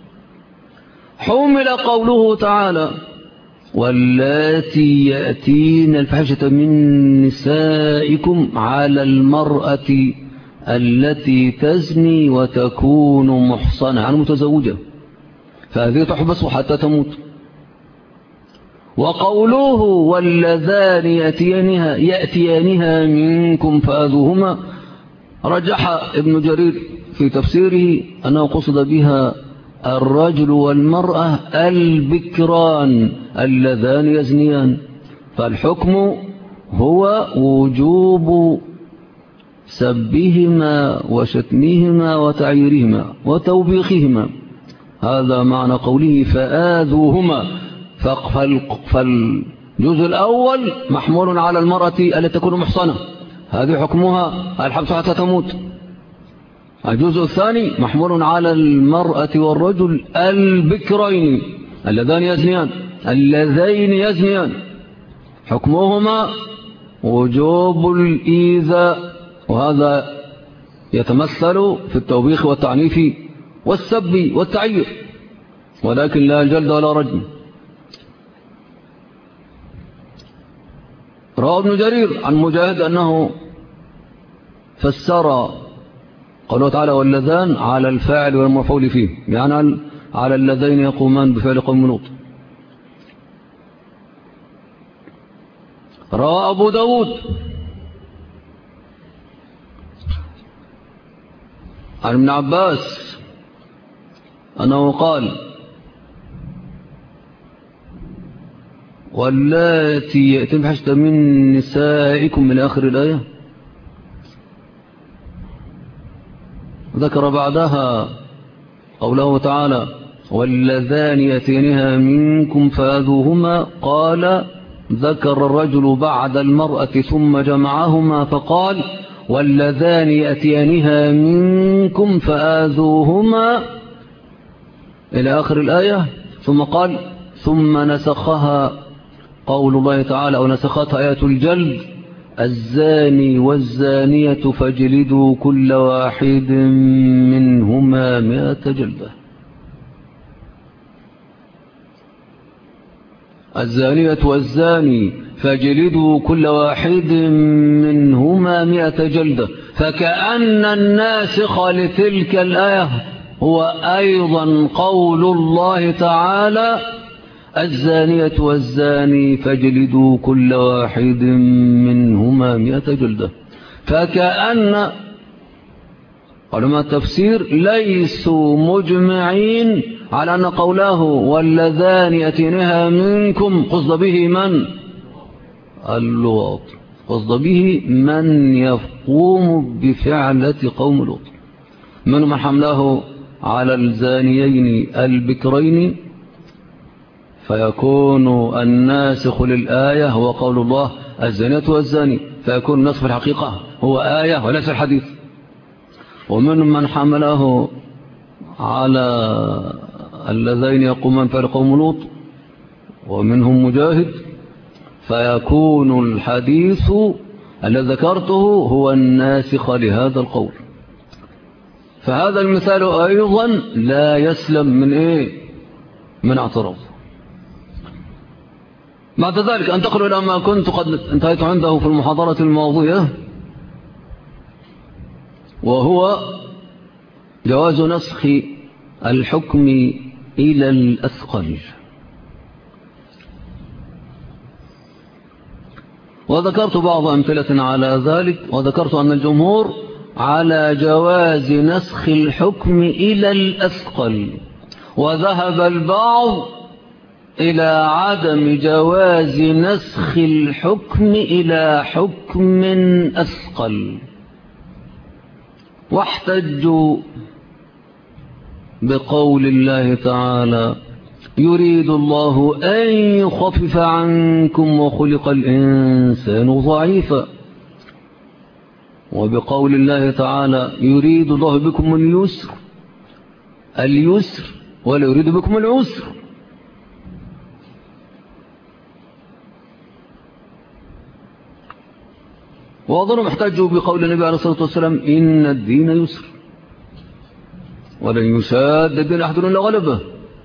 حمل قوله تعالى واللاتي يأتين الفاحشة من نسائكم على المرأة التي تزني وتكون محصنة عن متزوجة، فهذه تحبس حتى تموت. وقوله واللذان يأتيانها منكم فآذوهما رجح ابن جرير في تفسيره أنه قصد بها الرجل والمرأة البكران اللذان يزنيان، فالحكم هو وجوب سبهما وشتمهما وتعييرهما وتوبيخهما. هذا معنى قوله فآذوهما. فالجزء الأول محمول على المرأة التي تكون محصنة، هذه حكمها الحبس حتى تموت. الجزء الثاني محمول على المرأة والرجل البكرين اللذين يزنيان، حكمهما وجوب الإيذاء، وهذا يتمثل في التوبيخ والتعنيف والسب والتعيير، ولكن لا جلد ولا رجم. روى ابن جرير عن مجاهد أنه فسر قوله تعالى واللذان على الفاعل والمفعول فيه، يعني على اللذين يقومان بفعل قوم لوط. روى أبو داود عن ابن عباس أنه قال واللاتي يأتين الفاحشة من نسائكم من آخر الآية، ذكر بعدها قوله تعالى واللذان يأتيانها منكم فآذوهما. قال ذكر الرجل بعد المرأة ثم جمعهما فقال واللذان يأتيانها منكم فآذوهما إلى آخر الآية. ثم قال ثم نسخها قول الله تعالى أو نسختها آية الجلد الزاني والزانية فاجلدوا كل واحد منهما 100 جلدة. الزانية والزاني فاجلدوا كل واحد منهما 100 جلدة. فكأن الناسخ لتلك الآية هو أيضا قول الله تعالى الزانية والزاني فاجلدوا كل واحد منهما 100 جلدة. فكأن علماء التفسير ليسوا مجمعين على أن قوله واللذان يأتيانها منكم قصد به من؟ اللواط، قصد به من يقوم بفعلة قوم لوط، من حمله على الزانيين البكرين. فيكون الناسخ للآية هو قول الله الزانية والزاني، فيكون النسخ في الحقيقة هو آية وليس الحديث. ومن من حمله على اللذين يقومان فعل قوم لوط ومنهم مجاهد، فيكون الحديث الذي ذكرته هو الناسخ لهذا القول. فهذا المثال أيضا لا يسلم من من اعتراض. بعد ذلك أنتقل إلى ما كنت قد انتهيت عنده في المحاضرة الماضية، وهو جواز نسخ الحكم إلى الأثقل. وذكرت بعض أمثلة على ذلك، وذكرت أن الجمهور على جواز نسخ الحكم إلى الأثقل، وذهب البعض إلى عدم جواز نسخ الحكم إلى حكم أثقل، واحتجوا بقول الله تعالى يريد الله أن يخفف عنكم وخلق الإنسان ضعيفا، وبقول الله تعالى يريد الله بكم اليسر ولا يريد بكم العسر. وأظن احتجوا بقول النبي عليه الصلاة والسلام إن الدين يسر ولن يشاد الدين أحد إلا غلبه.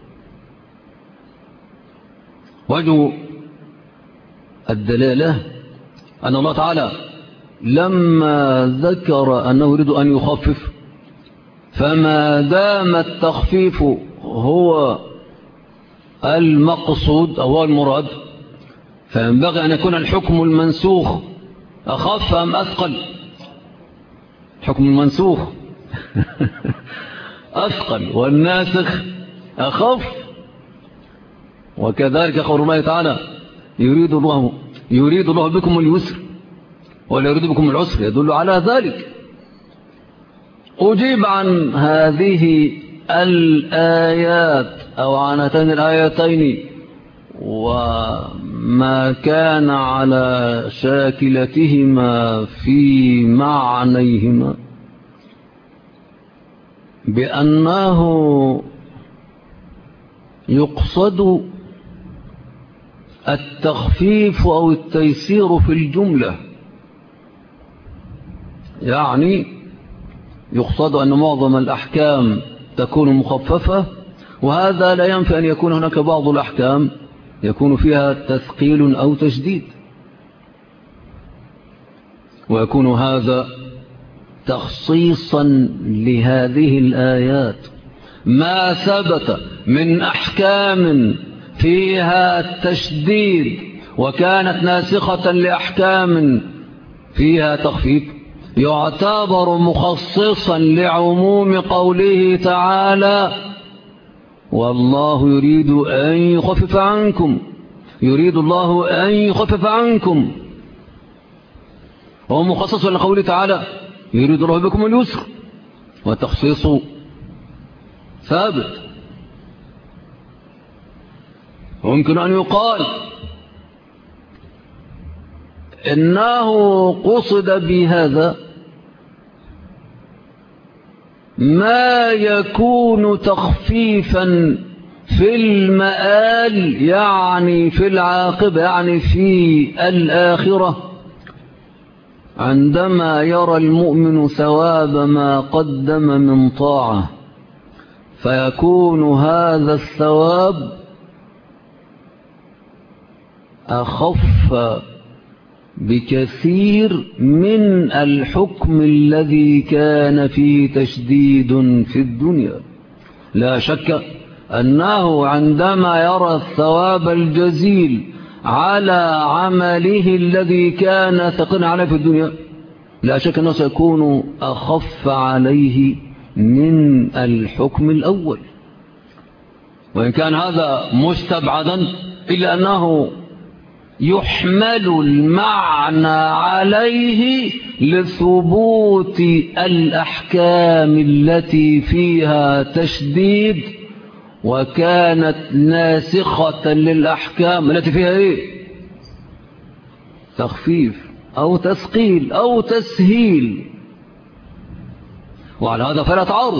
وجه الدلالة أن الله تعالى لما ذكر أنه يريد أن يخفف، فما دام التخفيف هو المقصود أو المراد، فينبغي أن يكون الحكم المنسوخ أخف أم أثقل؟ حكم المنسوخ أثقل والناسخ أخف. وكذلك قول الله تعالى يريد الله بكم اليسر ولا يريد بكم العسر، يدل على ذلك. أجيب عن هذه الآيات أو عن هاتين الآيتين وما كان على شاكلتهما في معنيهما بأنه يقصد التخفيف أو التيسير في الجملة، يعني يقصد أن معظم الأحكام تكون مخففة، وهذا لا ينفي أن يكون هناك بعض الأحكام يكون فيها تثقيل أو تشديد، ويكون هذا تخصيصا لهذه الآيات. ما ثبت من أحكام فيها التشديد وكانت ناسخة لأحكام فيها تخفيف يعتبر مخصصا لعموم قوله تعالى والله يريد أن يخفف عنكم، يريد الله أن يخفف عنكم، وهو مخصص لقوله تعالى يريد الله بكم اليسر، والتخصيص ثابت. ويمكن أن يقال إنه قصد بهذا ما يكون تخفيفا في المآل، يعني في العاقبة، يعني في الآخرة، عندما يرى المؤمن ثواب ما قدم من طاعة، فيكون هذا الثواب أخف بكثير من الحكم الذي كان فيه تشديد في الدنيا. لا شك أنه عندما يرى الثواب الجزيل على عمله الذي كان ثقيلا عليه في الدنيا، لا شك أنه سيكون أخف عليه من الحكم الأول، وإن كان هذا مستبعدا إلا أنه يحمل المعنى عليه لثبوت الأحكام التي فيها تشديد وكانت ناسخة للأحكام التي فيها إيه؟ تخفيف أو تثقيل أو تسهيل، وعلى هذا فلا تعارض.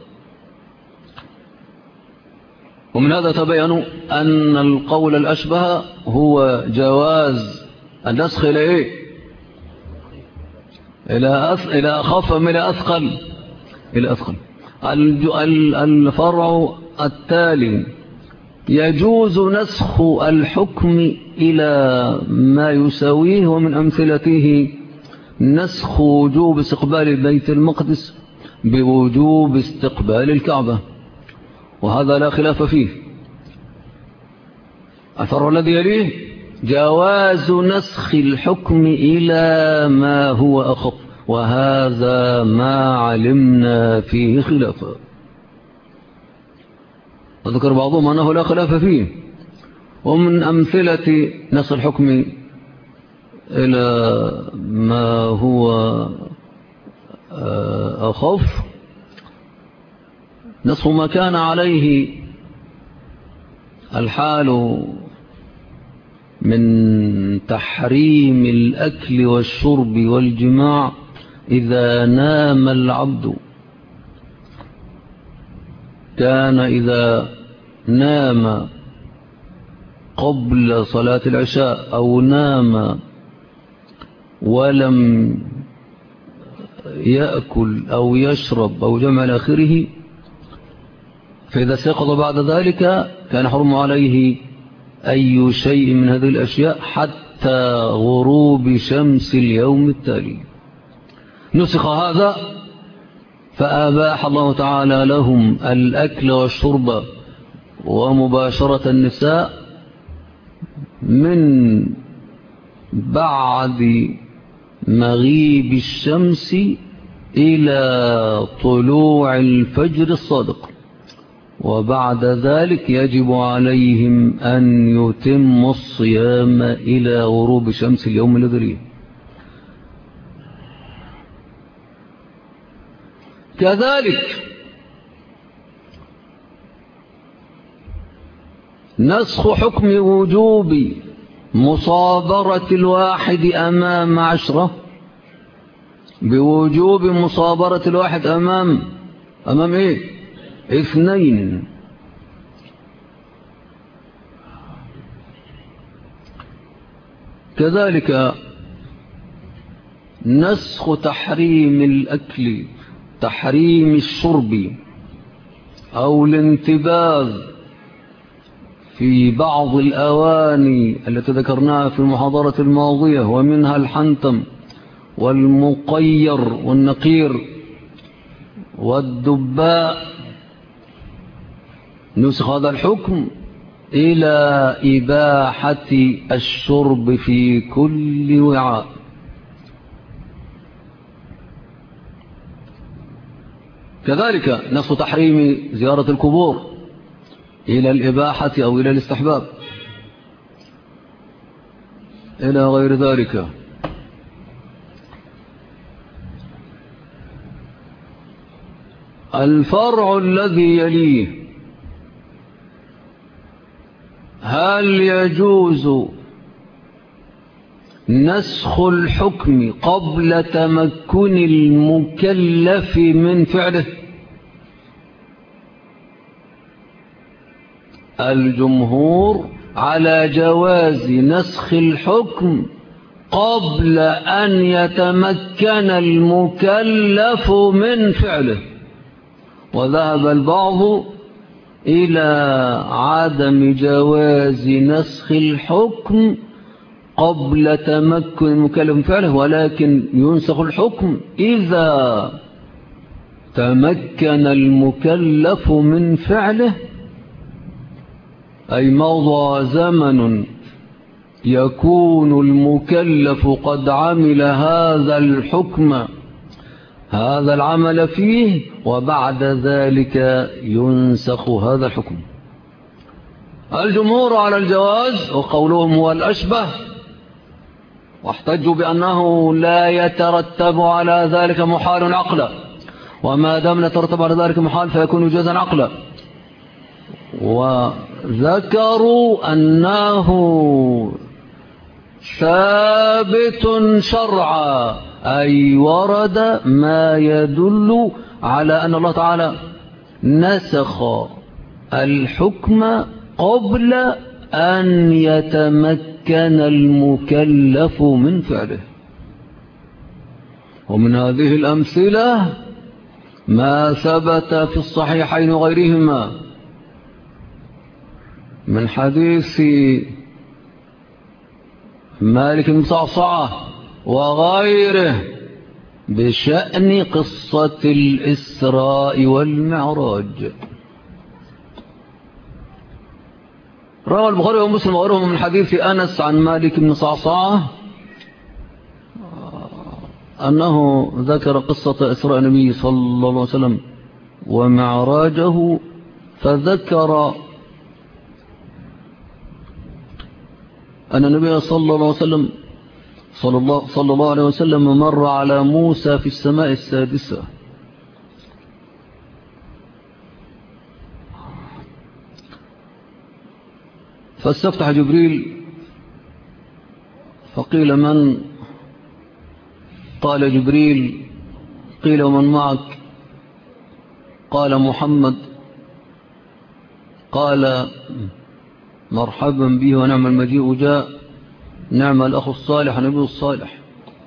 ومن هذا تبين أن القول الأشبه هو جواز النسخ إلى إيه؟ إلى أخف من أثقل إلى أثقل. الفرع التالي: يجوز نسخ الحكم إلى ما يساويه، ومن أمثلته نسخ وجوب استقبال بيت المقدس بوجوب استقبال الكعبة، وهذا لا خلاف فيه. الفرع الذي يليه: جواز نسخ الحكم إلى ما هو أخف، وهذا ما علمنا فيه خلافا. وذكر بعضهم أنه لا خلاف فيه. ومن أمثلة نسخ الحكم إلى ما هو أخف نسخ ما كان عليه الحال من تحريم الأكل والشرب والجماع إذا نام العبد. كان إذا نام قبل صلاة العشاء أو نام ولم يأكل أو يشرب أو جمع آخره، فإذا استيقظ بعد ذلك كان حرم عليه أي شيء من هذه الأشياء حتى غروب شمس اليوم التالي. نسخ هذا فأباح الله تعالى لهم الأكل والشرب ومباشرة النساء من بعد مغيب الشمس إلى طلوع الفجر الصادق، وبعد ذلك يجب عليهم أن يتموا الصيام إلى غروب شمس اليوم الذي. كذلك نسخ حكم وجوب مصابرة الواحد أمام 10 بوجوب مصابرة الواحد أمام إيه؟ 2. كذلك نسخ تحريم الأكل، تحريم الشرب أو الانتباذ في بعض الأواني التي ذكرناها في المحاضرة الماضية، ومنها الحنتم والمقير والنقير والدباء. نسخ هذا الحكم إلى إباحة الشرب في كل وعاء. كذلك نسخ تحريم زيارة القبور إلى الإباحة أو إلى الاستحباب إلى غير ذلك. الفرع الذي يليه: هل يجوز نسخ الحكم قبل تمكن المكلف من فعله؟ الجمهور على جواز نسخ الحكم قبل أن يتمكن المكلف من فعله، وذهب البعض إلى عدم جواز نسخ الحكم قبل تمكن المكلف من فعله، ولكن ينسخ الحكم إذا تمكن المكلف من فعله، أي مضى زمن يكون المكلف قد عمل هذا الحكم هذا العمل فيه، وبعد ذلك ينسخ هذا الحكم. الجمهور على الجواز وقولهم هو الأشبه، واحتجوا بأنه لا يترتب على ذلك محال عقلا، وما دام لا يترتب على ذلك محال فيكون جوازا عقلا. وذكروا أنه ثابت شرعا، أي ورد ما يدل على أن الله تعالى نسخ الحكم قبل أن يتمكن المكلف من فعله. ومن هذه الأمثلة ما ثبت في الصحيحين وغيرهما من حديث مالك بن صعصعة وغيره بشأن قصة الإسراء والمعراج. روى البخاري ومسلم وغيرهم من حديث أنس عن مالك بن صعصعة أنه ذكر قصة إسراء النبي صلى الله عليه وسلم ومعراجه، فذكر أن النبي صلى الله عليه وسلم مر على موسى في السماء السادسة، فاستفتح جبريل فقيل من؟ قال جبريل. قيل ومن معك؟ قال محمد. قال مرحبا به ونعم المجيء جاء، نعم الأخ الصالح النبي الصالح.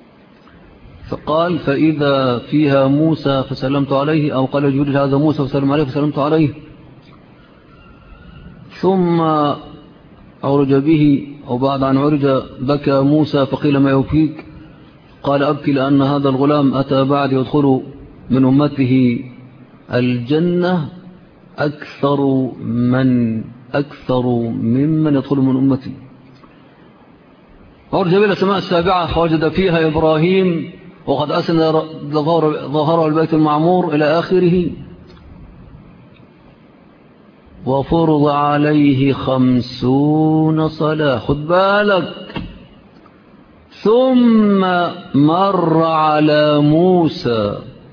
فقال فإذا فيها موسى فسلمت عليه، أو قال جبريل هذا موسى فسلم عليه فسلمت عليه. ثم عرج به، أو بعد أن عرج بكى موسى فقيل ما يبكيك؟ قال أبكي لأن هذا الغلام أتى بعد يدخل من أمته الجنة أكثر ممن يدخل من أمتي. عرج إلى السماء السابعة فوجد فيها إبراهيم وقد أسند ظهره البيت المعمور إلى آخره، وفرض عليه 50 صلاة. خد بالك. ثم مر على موسى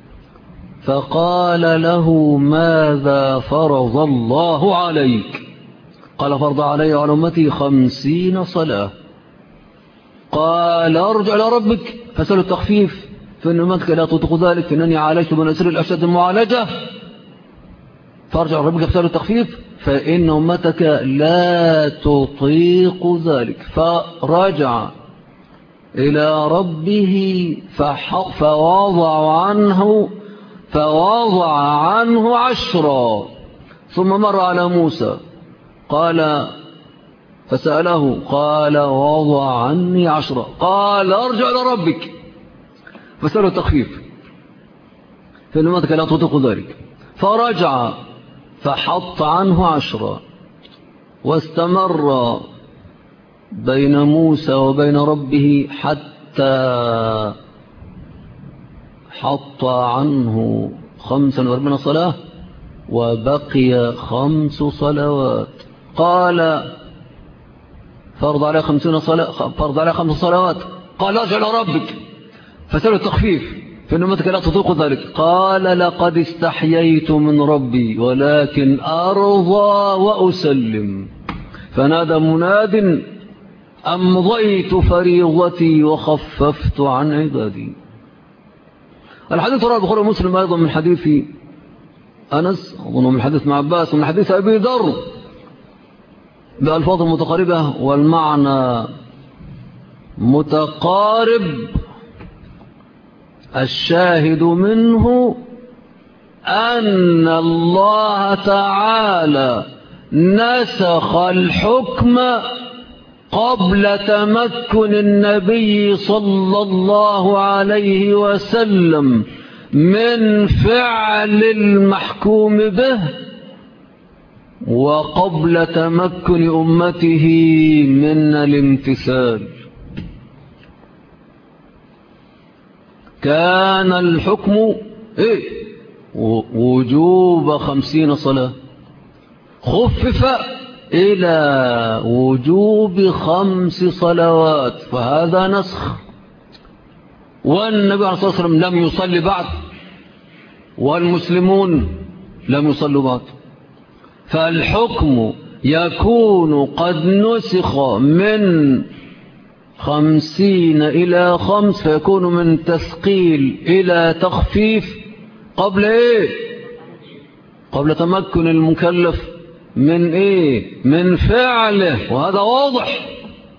فقال له ماذا فرض الله عليك؟ قال فرض علي وعلى أمتي 50 صلاة. قال ارجع إلى ربك فسأل التخفيف فإن أمتك لا تطيق ذلك، فإنني عالجت من أسر الأشد المعالجة. فارجع ربك فسأل التخفيف فإن أمتك لا تطيق ذلك. فرجع إلى ربه فوضع عنه 10. ثم مر على موسى قال فسأله قال وضع عني 10. قال ارجع إلى ربك فسأله التخفيف فإن أمتك لا تطيق ذلك. فرجع فحط عنه 10، واستمر بين موسى وبين ربه حتى حط عنه 45 صلاة وبقي 5 صلوات. قال فرض عليه 5 صلوات. قال ارجع إلى ربك فسأله التخفيف فإن أمتك لا تطيق ذلك. قال لقد استحييت من ربي ولكن أرضى وأسلم. فنادى مناد أمضيت فريضتي وخففت عن عبادي. الحديث رواه البخاري ومسلم أيضا من حديث أنس، أظن من حديث ابن عباس، ومن حديث أبي ذر بألفاظ متقاربة والمعنى متقارب. الشاهد منه أن الله تعالى نسخ الحكم قبل تمكن النبي صلى الله عليه وسلم من فعل المحكوم به، وقبل تمكن أمته من الامتثال. كان الحكم وجوب 50 صلاة، خفف إلى وجوب 5 صلوات، فهذا نسخ. والنبي عليه الصلاة والسلام لم يصلي بعد، والمسلمون لم يصلوا بعد، فالحكم يكون قد نسخ من 50 إلى 5، فيكون من تثقيل إلى تخفيف قبل قبل تمكن المكلف من من فعله، وهذا واضح.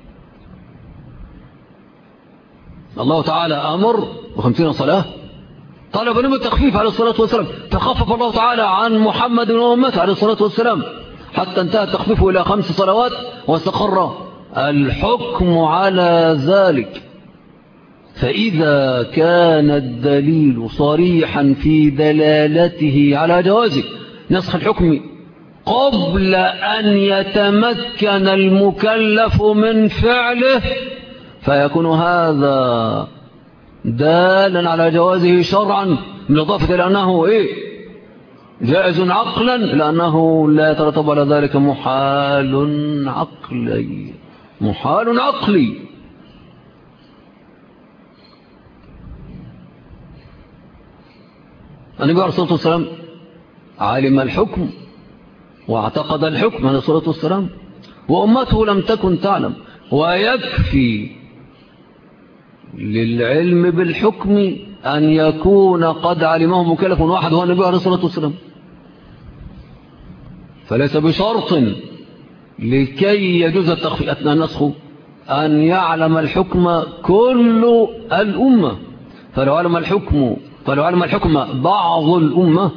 الله تعالى أمر ب50 صلاة، طلب منهم التخفيف عليه الصلاة والسلام، فخفف الله تعالى عن محمد وأمته عليه الصلاة والسلام حتى انتهى تخفيفه إلى 5 صلوات، واستقر الحكم على ذلك. فإذا كان الدليل صريحا في دلالته على جواز نسخ الحكم قبل أن يتمكن المكلف من فعله، فيكون هذا دالا على جوازه شرعا، بالإضافة إلى أنه جائز عقلا، لأنه لا يترتب على ذلك محال عقلي. محال عقلي. النبي عليه الصلاة والسلام علم الحكم واعتقد الحكم عليه الصلاة والسلام، وأمته لم تكن تعلم، ويكفي للعلم بالحكم أن يكون قد علمه مكلف واحد هو النبي عليه الصلاة والسلام، فليس بشرط لكي يجوز النسخ أن يعلم الحكم كل الأمة. فلو علم الحكم بعض الأمة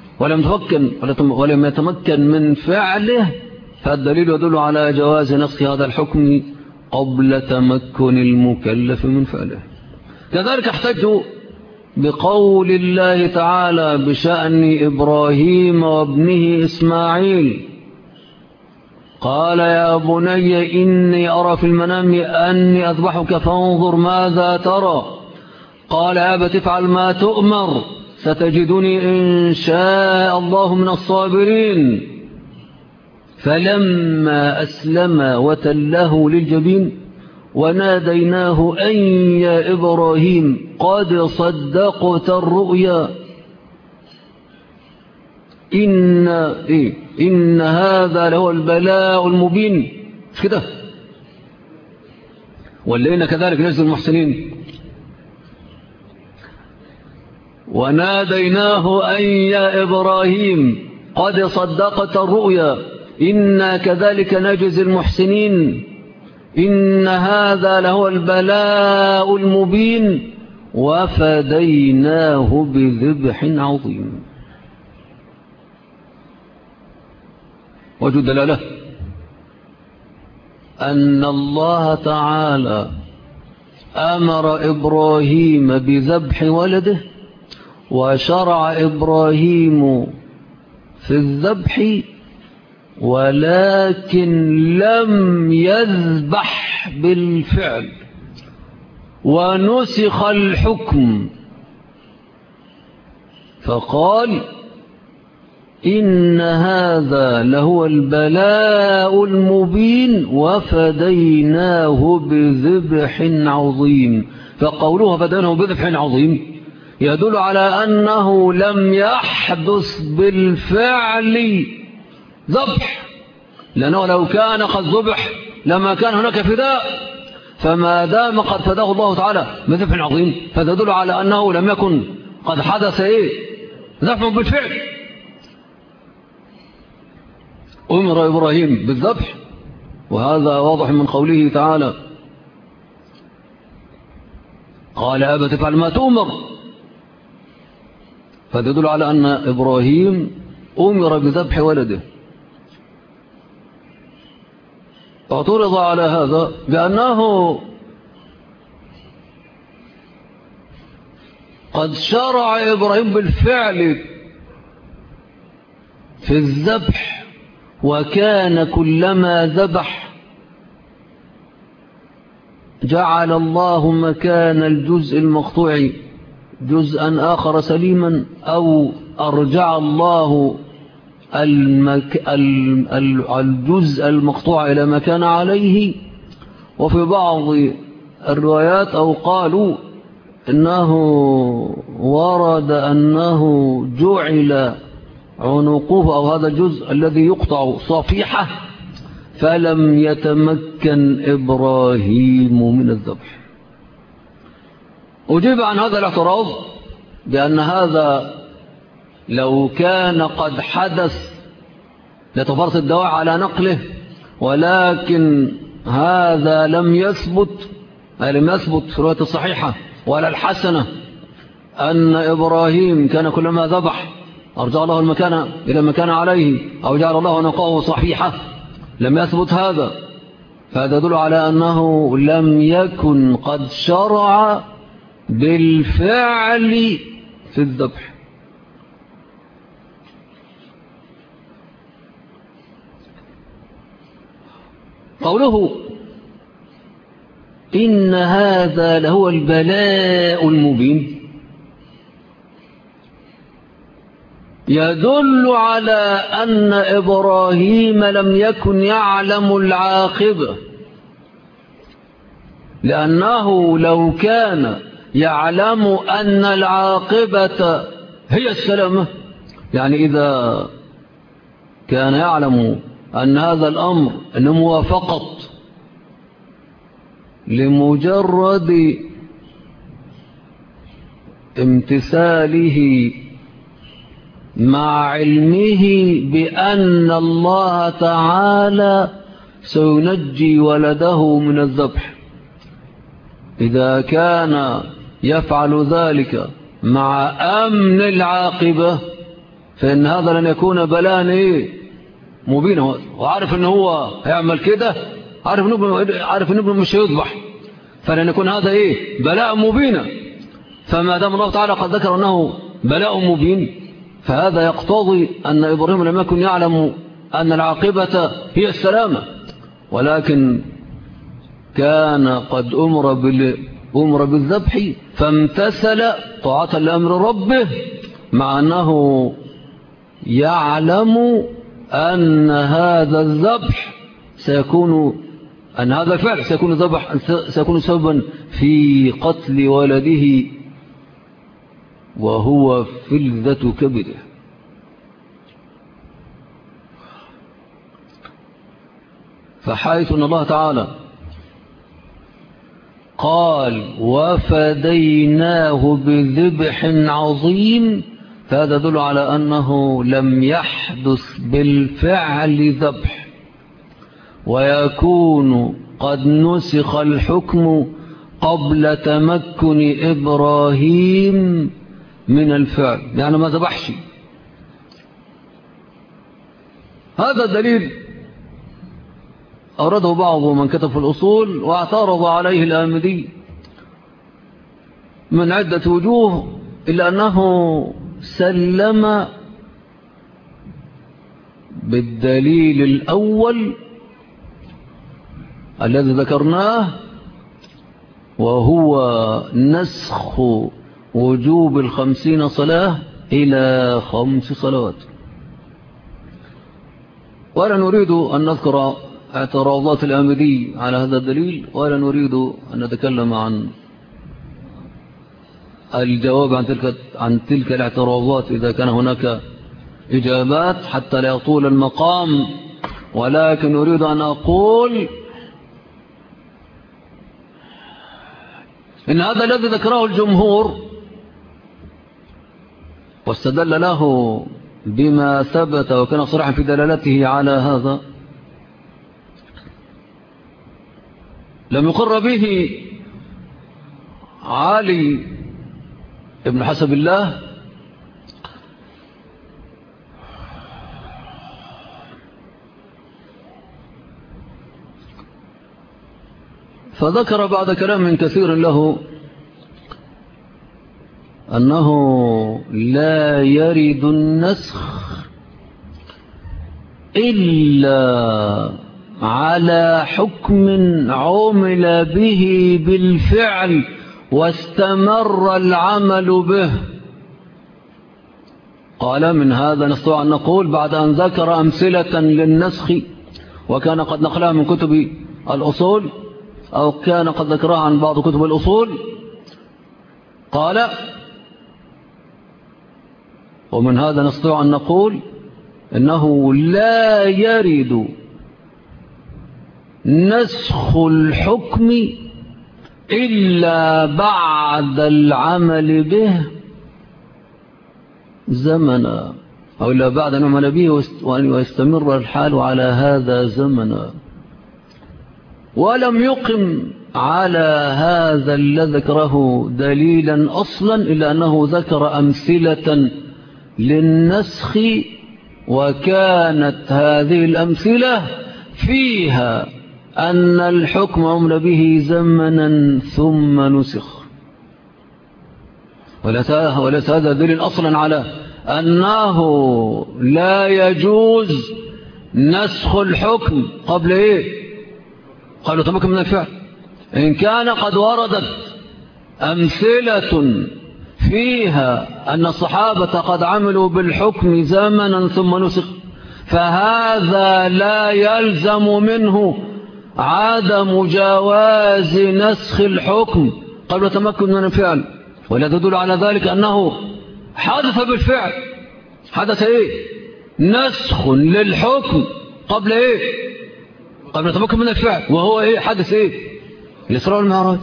ولم يتمكن من فعله، فالدليل يدل على جواز نسخ هذا الحكم قبل تمكن المكلف من فعله. كذلك احتج بقول الله تعالى بشأن إبراهيم وابنه إسماعيل: قال يا بني إني أرى في المنام أني أذبحك فانظر ماذا ترى. قال يا أبت افعل ما تؤمر ستجدني إن شاء الله من الصابرين. فلما أسلم وتله للجبين وناديناه أن يا إبراهيم قد صدقت الرؤيا إن هذا له البلاء المبين. مش كده؟ ولينا كذلك نجزي المحسنين. وناديناه أن يا إبراهيم قد صدقت الرؤيا إنا كذلك نجزي المحسنين إن هذا له البلاء المبين وفديناه بذبح عظيم. وجد دلالة أن الله تعالى أمر إبراهيم بذبح ولده، وشرع إبراهيم في الذبح، ولكن لم يذبح بالفعل، ونسخ الحكم فقال إن هذا لهو البلاء المبين وفديناه بذبح عظيم. فقوله فديناه بذبح عظيم يدل على أنه لم يحدث بالفعل ذبح، لأنه لو كان قد ذبح لما كان هناك فداء، فما دام قد فداه الله تعالى بذبح عظيم فتدل على أنه لم يكن قد حدث ذبح بالفعل. أمر إبراهيم بالذبح، وهذا واضح من قوله تعالى قال أبت افعل ما تؤمر، فتدل على أن إبراهيم أمر بذبح ولده. اعترض على هذا بأنه قد شرع إبراهيم بالفعل في الذبح، وكان كلما ذبح جعل الله مكان الجزء المقطوع جزءا آخر سليما، أو أرجع الله الجزء المقطوع إلى ما كان عليه. وفي بعض الروايات أو قالوا إنه ورد أنه جعل عنقه أو هذا الجزء الذي يقطع صفيحة، فلم يتمكن إبراهيم من الذبح. أجيب عن هذا الاعتراض بأن هذا لو كان قد حدث لتفرط الدواعي على نقله، ولكن هذا لم يثبت في الرواية الصحيحة ولا الحسنة أن إبراهيم كان كلما ذبح أرجع الله المكان إلى مكان عليه أو جعل الله نقاه صحيحة، لم يثبت هذا، فهذا يدل على أنه لم يكن قد شرع بالفعل في الذبح. قوله إن هذا لهو البلاء المبين يدل على أن إبراهيم لم يكن يعلم العاقبة، لأنه لو كان يعلم أن العاقبة هي السلامة، يعني إذا كان يعلم أن هذا الأمر إنما فقط لمجرد امتثاله مع علمه بأن الله تعالى سينجي ولده من الذبح، إذا كان يفعل ذلك مع أمن العاقبة فإن هذا لن يكون بلاء مبينا، وعارف أنه هو هيعمل كده، عارف أنه مش هيذبح، فلن يكون هذا بلاء مبينا. فما دام الله تعالى قد ذكر أنه بلاء مبين، فهذا يقتضي أن إبراهيم لم يكن يعلم أن العاقبة هي السلامة، ولكن كان قد أمر بالذبح فامتثل طاعة لأمر ربه، مع أنه يعلم أن هذا الذبح أن هذا الفعل سيكون سببا في قتل ولده وهو فلذة كبده. فحيث أن الله تعالى قال وفديناه بذبح عظيم، فهذا يدل على أنه لم يحدث بالفعل ذبح، ويكون قد نسخ الحكم قبل تمكن إبراهيم من الفعل، يعني ما ذبحش. هذا الدليل أورده بعض من كتب في الأصول، واعترض عليه الآمدي من عدة وجوه، إلا أنه سلم بالدليل الأول الذي ذكرناه، وهو نسخ وجوب 50 صلاة إلى 5 صلوات. ولا نريد أن نذكر اعتراضات الآمدي على هذا الدليل، ولا نريد أن نتكلم عن الجواب عن تلك الاعتراضات إذا كان هناك إجابات، حتى لا يطول المقام ولكن أريد أن أقول إن هذا الذي ذكره الجمهور واستدل له بما ثبت وكان صريحا في دلالته على هذا لم يقر به علي ابن حسب الله فذكر بعد كلام كثير له أنه لا يرد النسخ إلا على حكم عمل به بالفعل واستمر العمل به. قال من هذا نستطيع أن نقول بعد أن ذكر أمثلة للنسخ وكان قد نقلها من كتب الأصول أو كان قد ذكرها عن بعض كتب الأصول، قال ومن هذا نستطيع أن نقول إنه لا يرد نسخ الحكم إلا بعد العمل به زمنا أو إلا بعد أن عمل به وأن يستمر الحال على هذا زمنا. ولم يقم على هذا الذي ذكره دليلا أصلا إلا أنه ذكر أمثلة للنسخ وكانت هذه الأمثلة فيها أن الحكم عمل به زمنا ثم نسخ. وليس هذا دليل أصلا على أنه لا يجوز نسخ الحكم قبل إيه؟ قالوا تمكن من الفعل. إن كان قد وردت أمثلة فيها أن الصحابة قد عملوا بالحكم زمنا ثم نسخ فهذا لا يلزم منه عدم جواز نسخ الحكم قبل تمكن من الفعل. ولا تدل على ذلك أنه حدث بالفعل. حدث إيه؟ نسخ للحكم قبل إيه؟ قبل تمكن من الفعل. وهو إيه؟ حدث إيه؟ الإسراء والمعراج.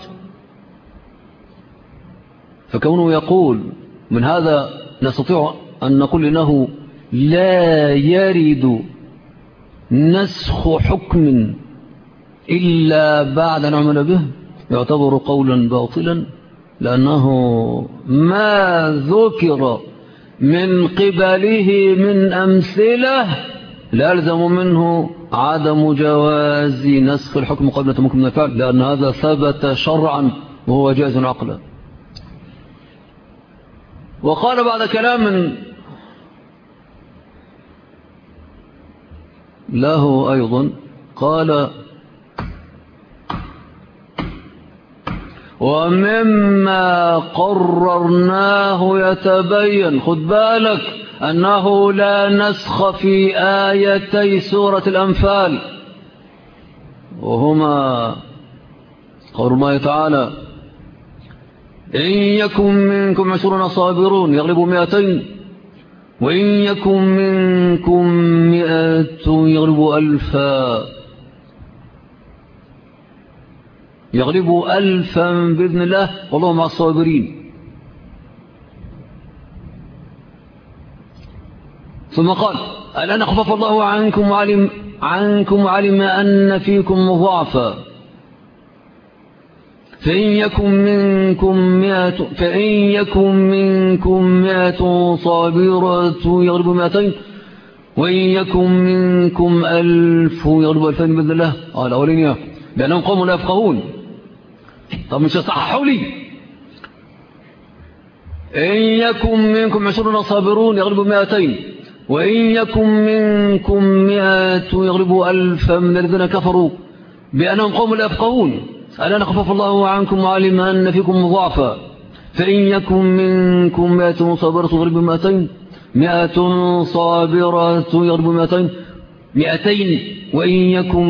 فكونه يقول من هذا نستطيع أن نقول إنه لا يرد نسخ حكم إلا بعد أن عمل به يعتبر قولا باطلا، لأنه ما ذكر من قبله من أمثلة لا يلزم منه عدم جواز نسخ الحكم قبل تمكن من الفعل، لأن هذا ثبت شرعا وهو جائز عقلا. وقال بعد كلام له أيضا قال ومما قررناه يتبين، خد بالك أنه لا نسخ في آيتي سورة الأنفال وهما قول الله تعالى إن يكن منكم 20 صابرون يغلبوا 200 وإن يكن منكم 100 يغلبوا 1000 يغلبوا 1000 بإذن الله والله مع الصابرين. ثم قال الآن خفف الله عنكم وعلم أن فيكم ضعفا فإن يكن منكم 100 صابرة يغلبوا 200 وإن يكن منكم 1000 يغلبوا 2000 بإذن الله. قال أولين لأنهم قوم لا يفقهون. طب مش يصححوا لي إن يكن منكم 20 صابرون يغلبوا 200 وإن يكن منكم 100 يغلبوا 1000 من الذين كفروا بأنهم قوم لا يفقهون. الآن خفف الله عنكم وعلم أن فيكم ضعفا فإن يكن منكم 100 صابرة يغلبوا 200 100 صابرة يغلبوا 200 وإن يكن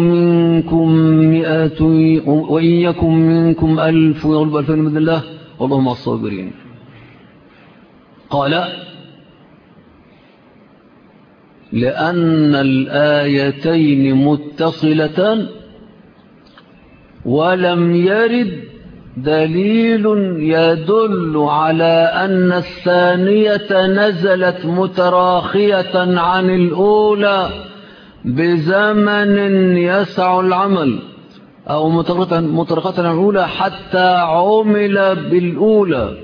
منكم 1000 يغلبوا 2000 بإذن الله والله مع الصابرين. قال لأن الآيتين متصلتان ولم يرد دليل يدل على أن الثانية نزلت متراخية عن الأولى بزمن يسع العمل أو متراخية عن الأولى حتى عمل بالأولى.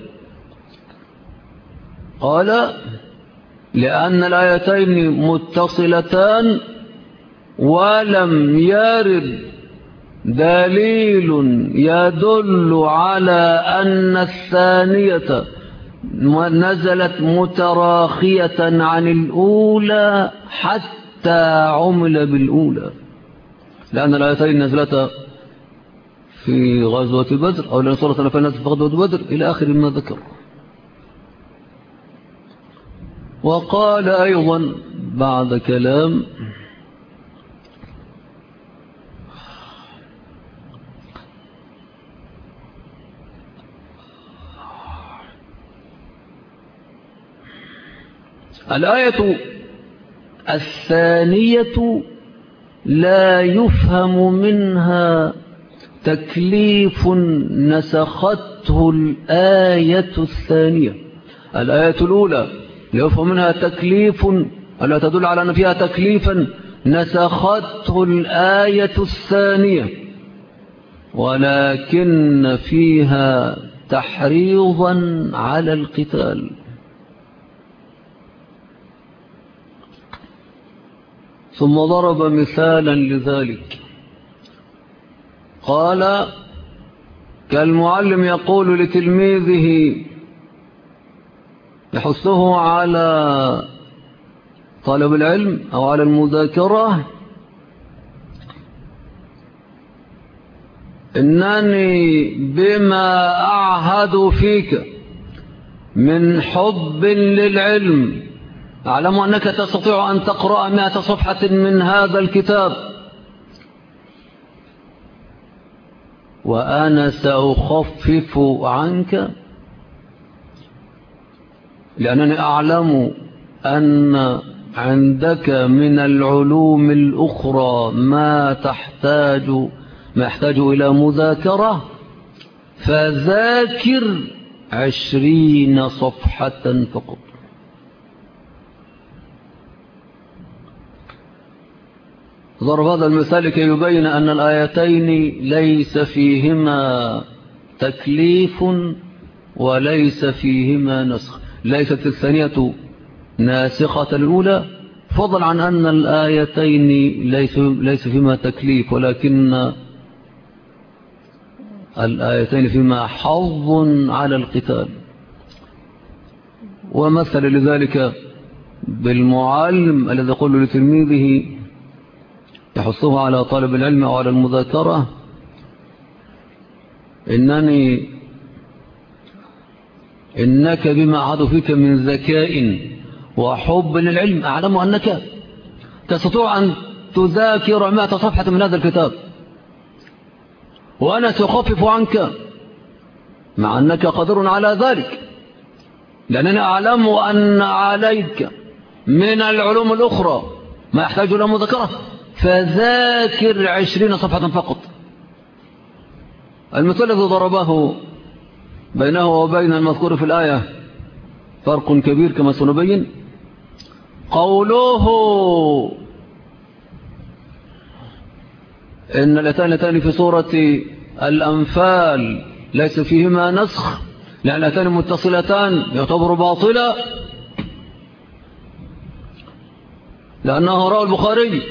قال لأن الآيتين متصلتان ولم يرد دليل يدل على أن الثانية نزلت متراخية عن الأولى حتى عمل بالأولى، لأن الآيتين نزلتا في غزوة بدر أو لأن صورة نزلت في غزوة بدر إلى آخر ما ذكر. وقال أيضا بعد كلام الآية الثانية لا يفهم منها تكليف نسخته الآية الثانية. الآية الأولى لا يفهم منها تكليف ألا تدل على أن فيها تكليفا نسخته الآية الثانية، ولكن فيها تحريضا على القتال. ثم ضرب مثالا لذلك قال كالمعلم يقول لتلميذه يحثه على طلب العلم أو على المذاكرة إنني بما أعهد فيك من حب للعلم أعلم أنك تستطيع أن تقرأ 100 صفحة من هذا الكتاب، وأنا سأخفف عنك لأنني أعلم أن عندك من العلوم الأخرى ما يحتاج إلى مذاكرة، فذاكر 20 صفحة فقط. ضرب هذا المثال كي يبين أن الآيتين ليس فيهما تكليف وليس فيهما نسخ، ليست الثانية ناسخة الأولى، فضلا عن أن الآيتين ليس فيهما تكليف، ولكن الآيتين فيهما حظ على القتال. ومثل لذلك بالمعلم الذي يقول لتلميذه يحثه على طالب العلم أو على المذاكرة إنك بما أعهد فيك من ذكاء وحب للعلم أعلم أنك تستطيع أن تذاكر 100 صفحة من هذا الكتاب، وأنا سأخفف عنك مع أنك قادر على ذلك، لأنني أعلم أن عليك من العلوم الأخرى ما يحتاج إلى مذاكرة، فذاكر 20 صفحة فقط. المثال الذي ضربه بينه وبين المذكور في الآية فرق كبير كما سنبين. قوله إن الآيتين في سورة الأنفال ليس فيهما نسخ لأن الآيتين متصلتان يعتبر باطلا، لأنه رواه البخاري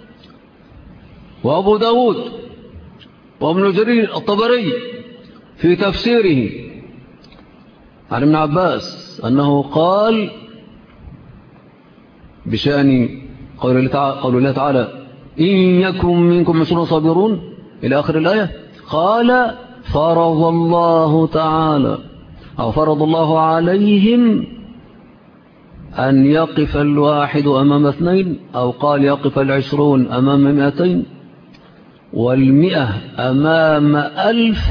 وأبو داود وابن جرير الطبري في تفسيره عن ابن عباس أنه قال بشأن قول الله تعالى إن يكن منكم 20 صابرون إلى آخر الآية، قال فرض الله تعالى أو فرض الله عليهم أن يقف الواحد أمام 2، أو قال يقف 20 أمام 200 وال100 أمام 1000،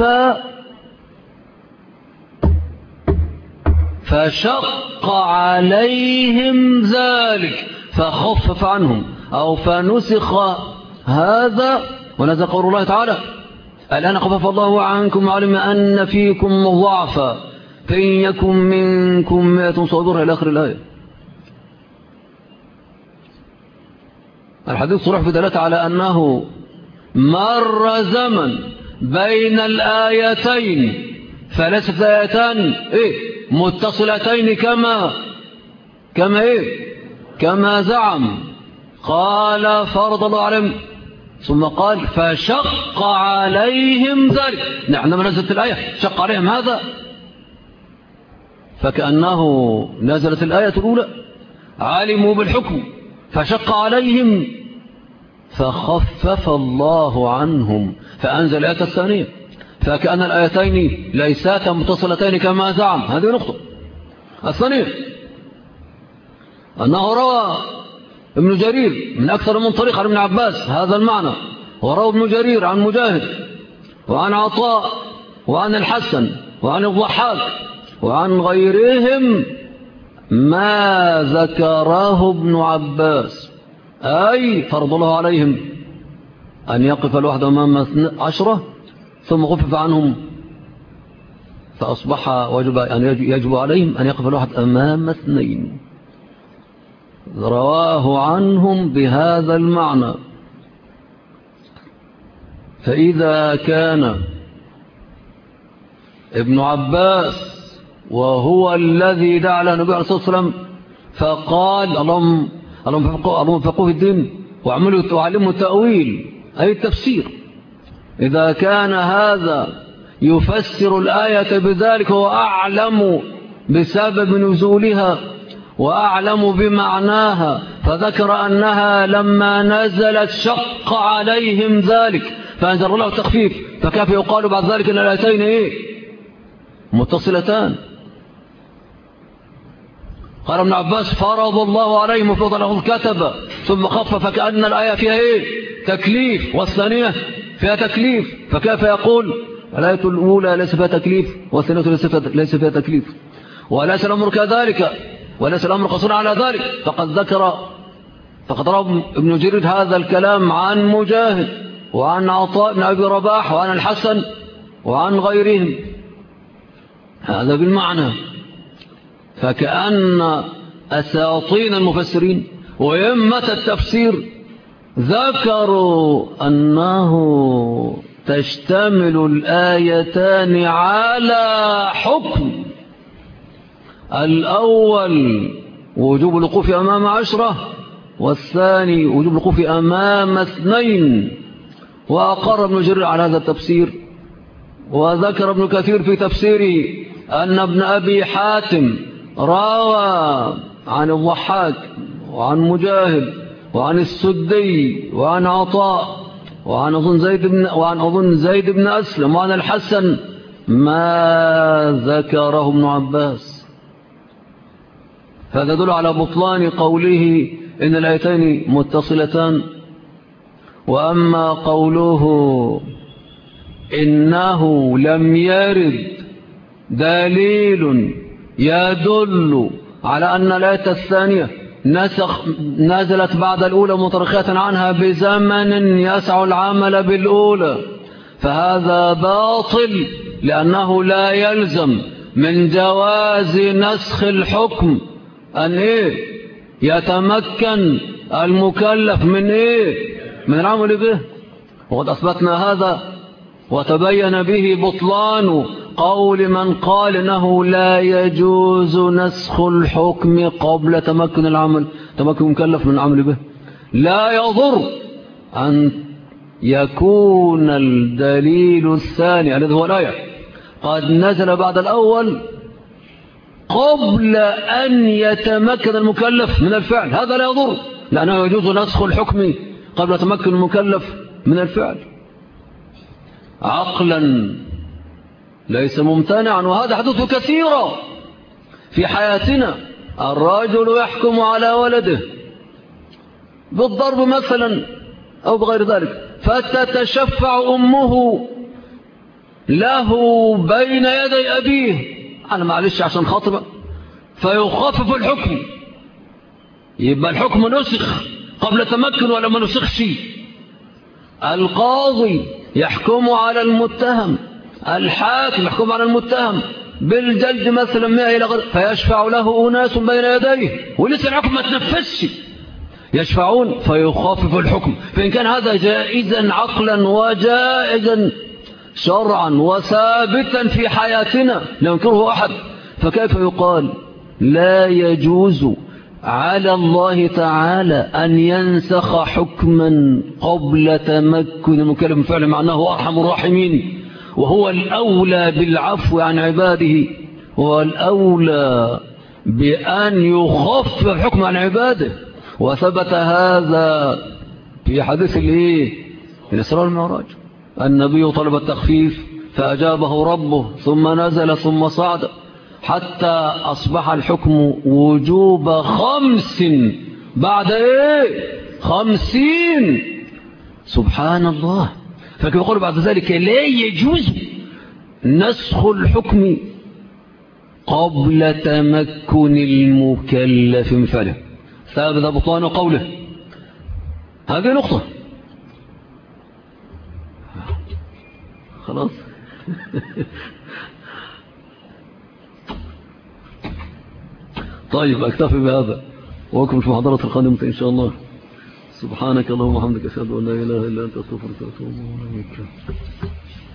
فشق عليهم ذلك فخفف عنهم أو فنسخ هذا، ونزل قول الله تعالى الآن خفف الله عنكم وعلم أن فيكم ضعفا فإن يكن منكم 100 صابرة إلى آخر الآية. الحديث صرح بدلالة على أنه مر زمن بين الآيتين فليست آيتان متصلتين كما زعم. قال فرض الله عليهم ثم قال فشق عليهم ذلك. عندما نزلت الآية شق عليهم هذا، فكأنه نزلت الآية الأولى علموا بالحكم فشق عليهم فخفف الله عنهم فأنزل الآية الثانية، فكأن الآيتين ليساتا متصلتين كما زعم. هذه نقطة. الثانية أنه روى ابن جرير من أكثر من طريق عن ابن عباس هذا المعنى، وروى ابن جرير عن مجاهد وعن عطاء وعن الحسن وعن الضحاك وعن غيرهم ما ذكره ابن عباس، أي فرض الله عليهم أن يقف الواحد أمام 10 ثم خفف عنهم فأصبح يجب عليهم أن يقف الواحد أمام 2. رواه عنهم بهذا المعنى. فإذا كان ابن عباس وهو الذي دعا له النبي عليه الصلاة والسلام فقال اللهم فقهوا في الدين وعلموا التأويل أي التفسير، إذا كان هذا يفسر الآية بذلك هو أعلم بسبب نزولها وأعلم بمعناها، فذكر أنها لما نزلت شق عليهم ذلك فأنزل الله التخفيف، فكيف يقال بعد ذلك أن الآيتين متصلتان؟ قال ابن عباس فرض الله عليهم وفضله الكتب ثم خفف كأن الآية فيها تكليف والثانية فيها تكليف، فكيف يقول الآية الأولى ليس فيها تكليف والثانية ليس فيها تكليف؟ وليس الأمر كذلك وليس الأمر قصير على ذلك. فقد روى ابن جرير هذا الكلام عن مجاهد وعن عطاء بن أبي رباح وعن الحسن وعن غيرهم هذا بالمعنى. فكأن أساطين المفسرين ويمة التفسير ذكروا أنه تشتمل الآيتان على حكم الأول وجوب الوقوف أمام 10 والثاني وجوب الوقوف أمام 2. وأقر ابن جرير على هذا التفسير. وذكر ابن كثير في تفسيره أن ابن أبي حاتم روى عن الضحاك وعن مجاهد وعن السدي وعن عطاء وعن أظن زيد بن أسلم وعن الحسن ما ذكره ابن عباس. هذا يدل على بطلان قوله إن الآيتين متصلتان. وأما قوله إنه لم يرد دليل يدل على أن الآية الثانية نزلت بعد الأولى مترخية عنها بزمن يسع العمل بالأولى، فهذا باطل، لأنه لا يلزم من جواز نسخ الحكم أن يتمكن المكلف من العمل به. وقد أثبتنا هذا وتبين به بطلان قول من قال إنه لا يجوز نسخ الحكم قبل تمكن المكلف من العمل به. لا يضر أن يكون الدليل الثاني الذي هو الآية قد نزل بعد الأول قبل أن يتمكن المكلف من الفعل، هذا لا يضر، لأنه يجوز نسخ الحكم قبل تمكن المكلف من الفعل عقلا ليس ممتنعا. وهذا حدث كثيرا في حياتنا. الرجل يحكم على ولده بالضرب مثلا أو بغير ذلك، فتتشفع أمه له بين يدي أبيه، أنا معلش عشان خاطر، فيخفف الحكم يبقى الحكم نسخ قبل تمكن ولا ما نسخش. القاضي يحكم على المتهم، الحاكم يحكم على المتهم بالجلد مثلا 100 إلى غيره، فيشفع له أناس بين يديه ولسه الحكم ما تنفذش، يشفعون فيخفف الحكم. فإن كان هذا جائزا عقلا وجائزا شرعا وثابتا في حياتنا لا ينكره أحد، فكيف يقال لا يجوز على الله تعالى أن ينسخ حكما قبل تمكن المكلف فعلا، معناه أرحم الراحمين وهو الأولى بالعفو عن عباده، هو الأولى بأن يخفف الحكم عن عباده. وثبت هذا في حديث الإسراء والمعراج، النبي طلب التخفيف فأجابه ربه ثم نزل ثم صعد حتى أصبح الحكم وجوب 5 بعد 50. سبحان الله. فكيف يقول بعد ذلك لا يجوز نسخ الحكم قبل تمكن المكلف من فعله، ثابت بطلان قوله. هذه نقطة خلاص. طيب أكتفي بهذا وأكمل في محاضرة القادمة إن شاء الله. سبحانك اللهم وبحمدك أشهد أن لا إله إلا أنت أستغفرك وأتوب إليك.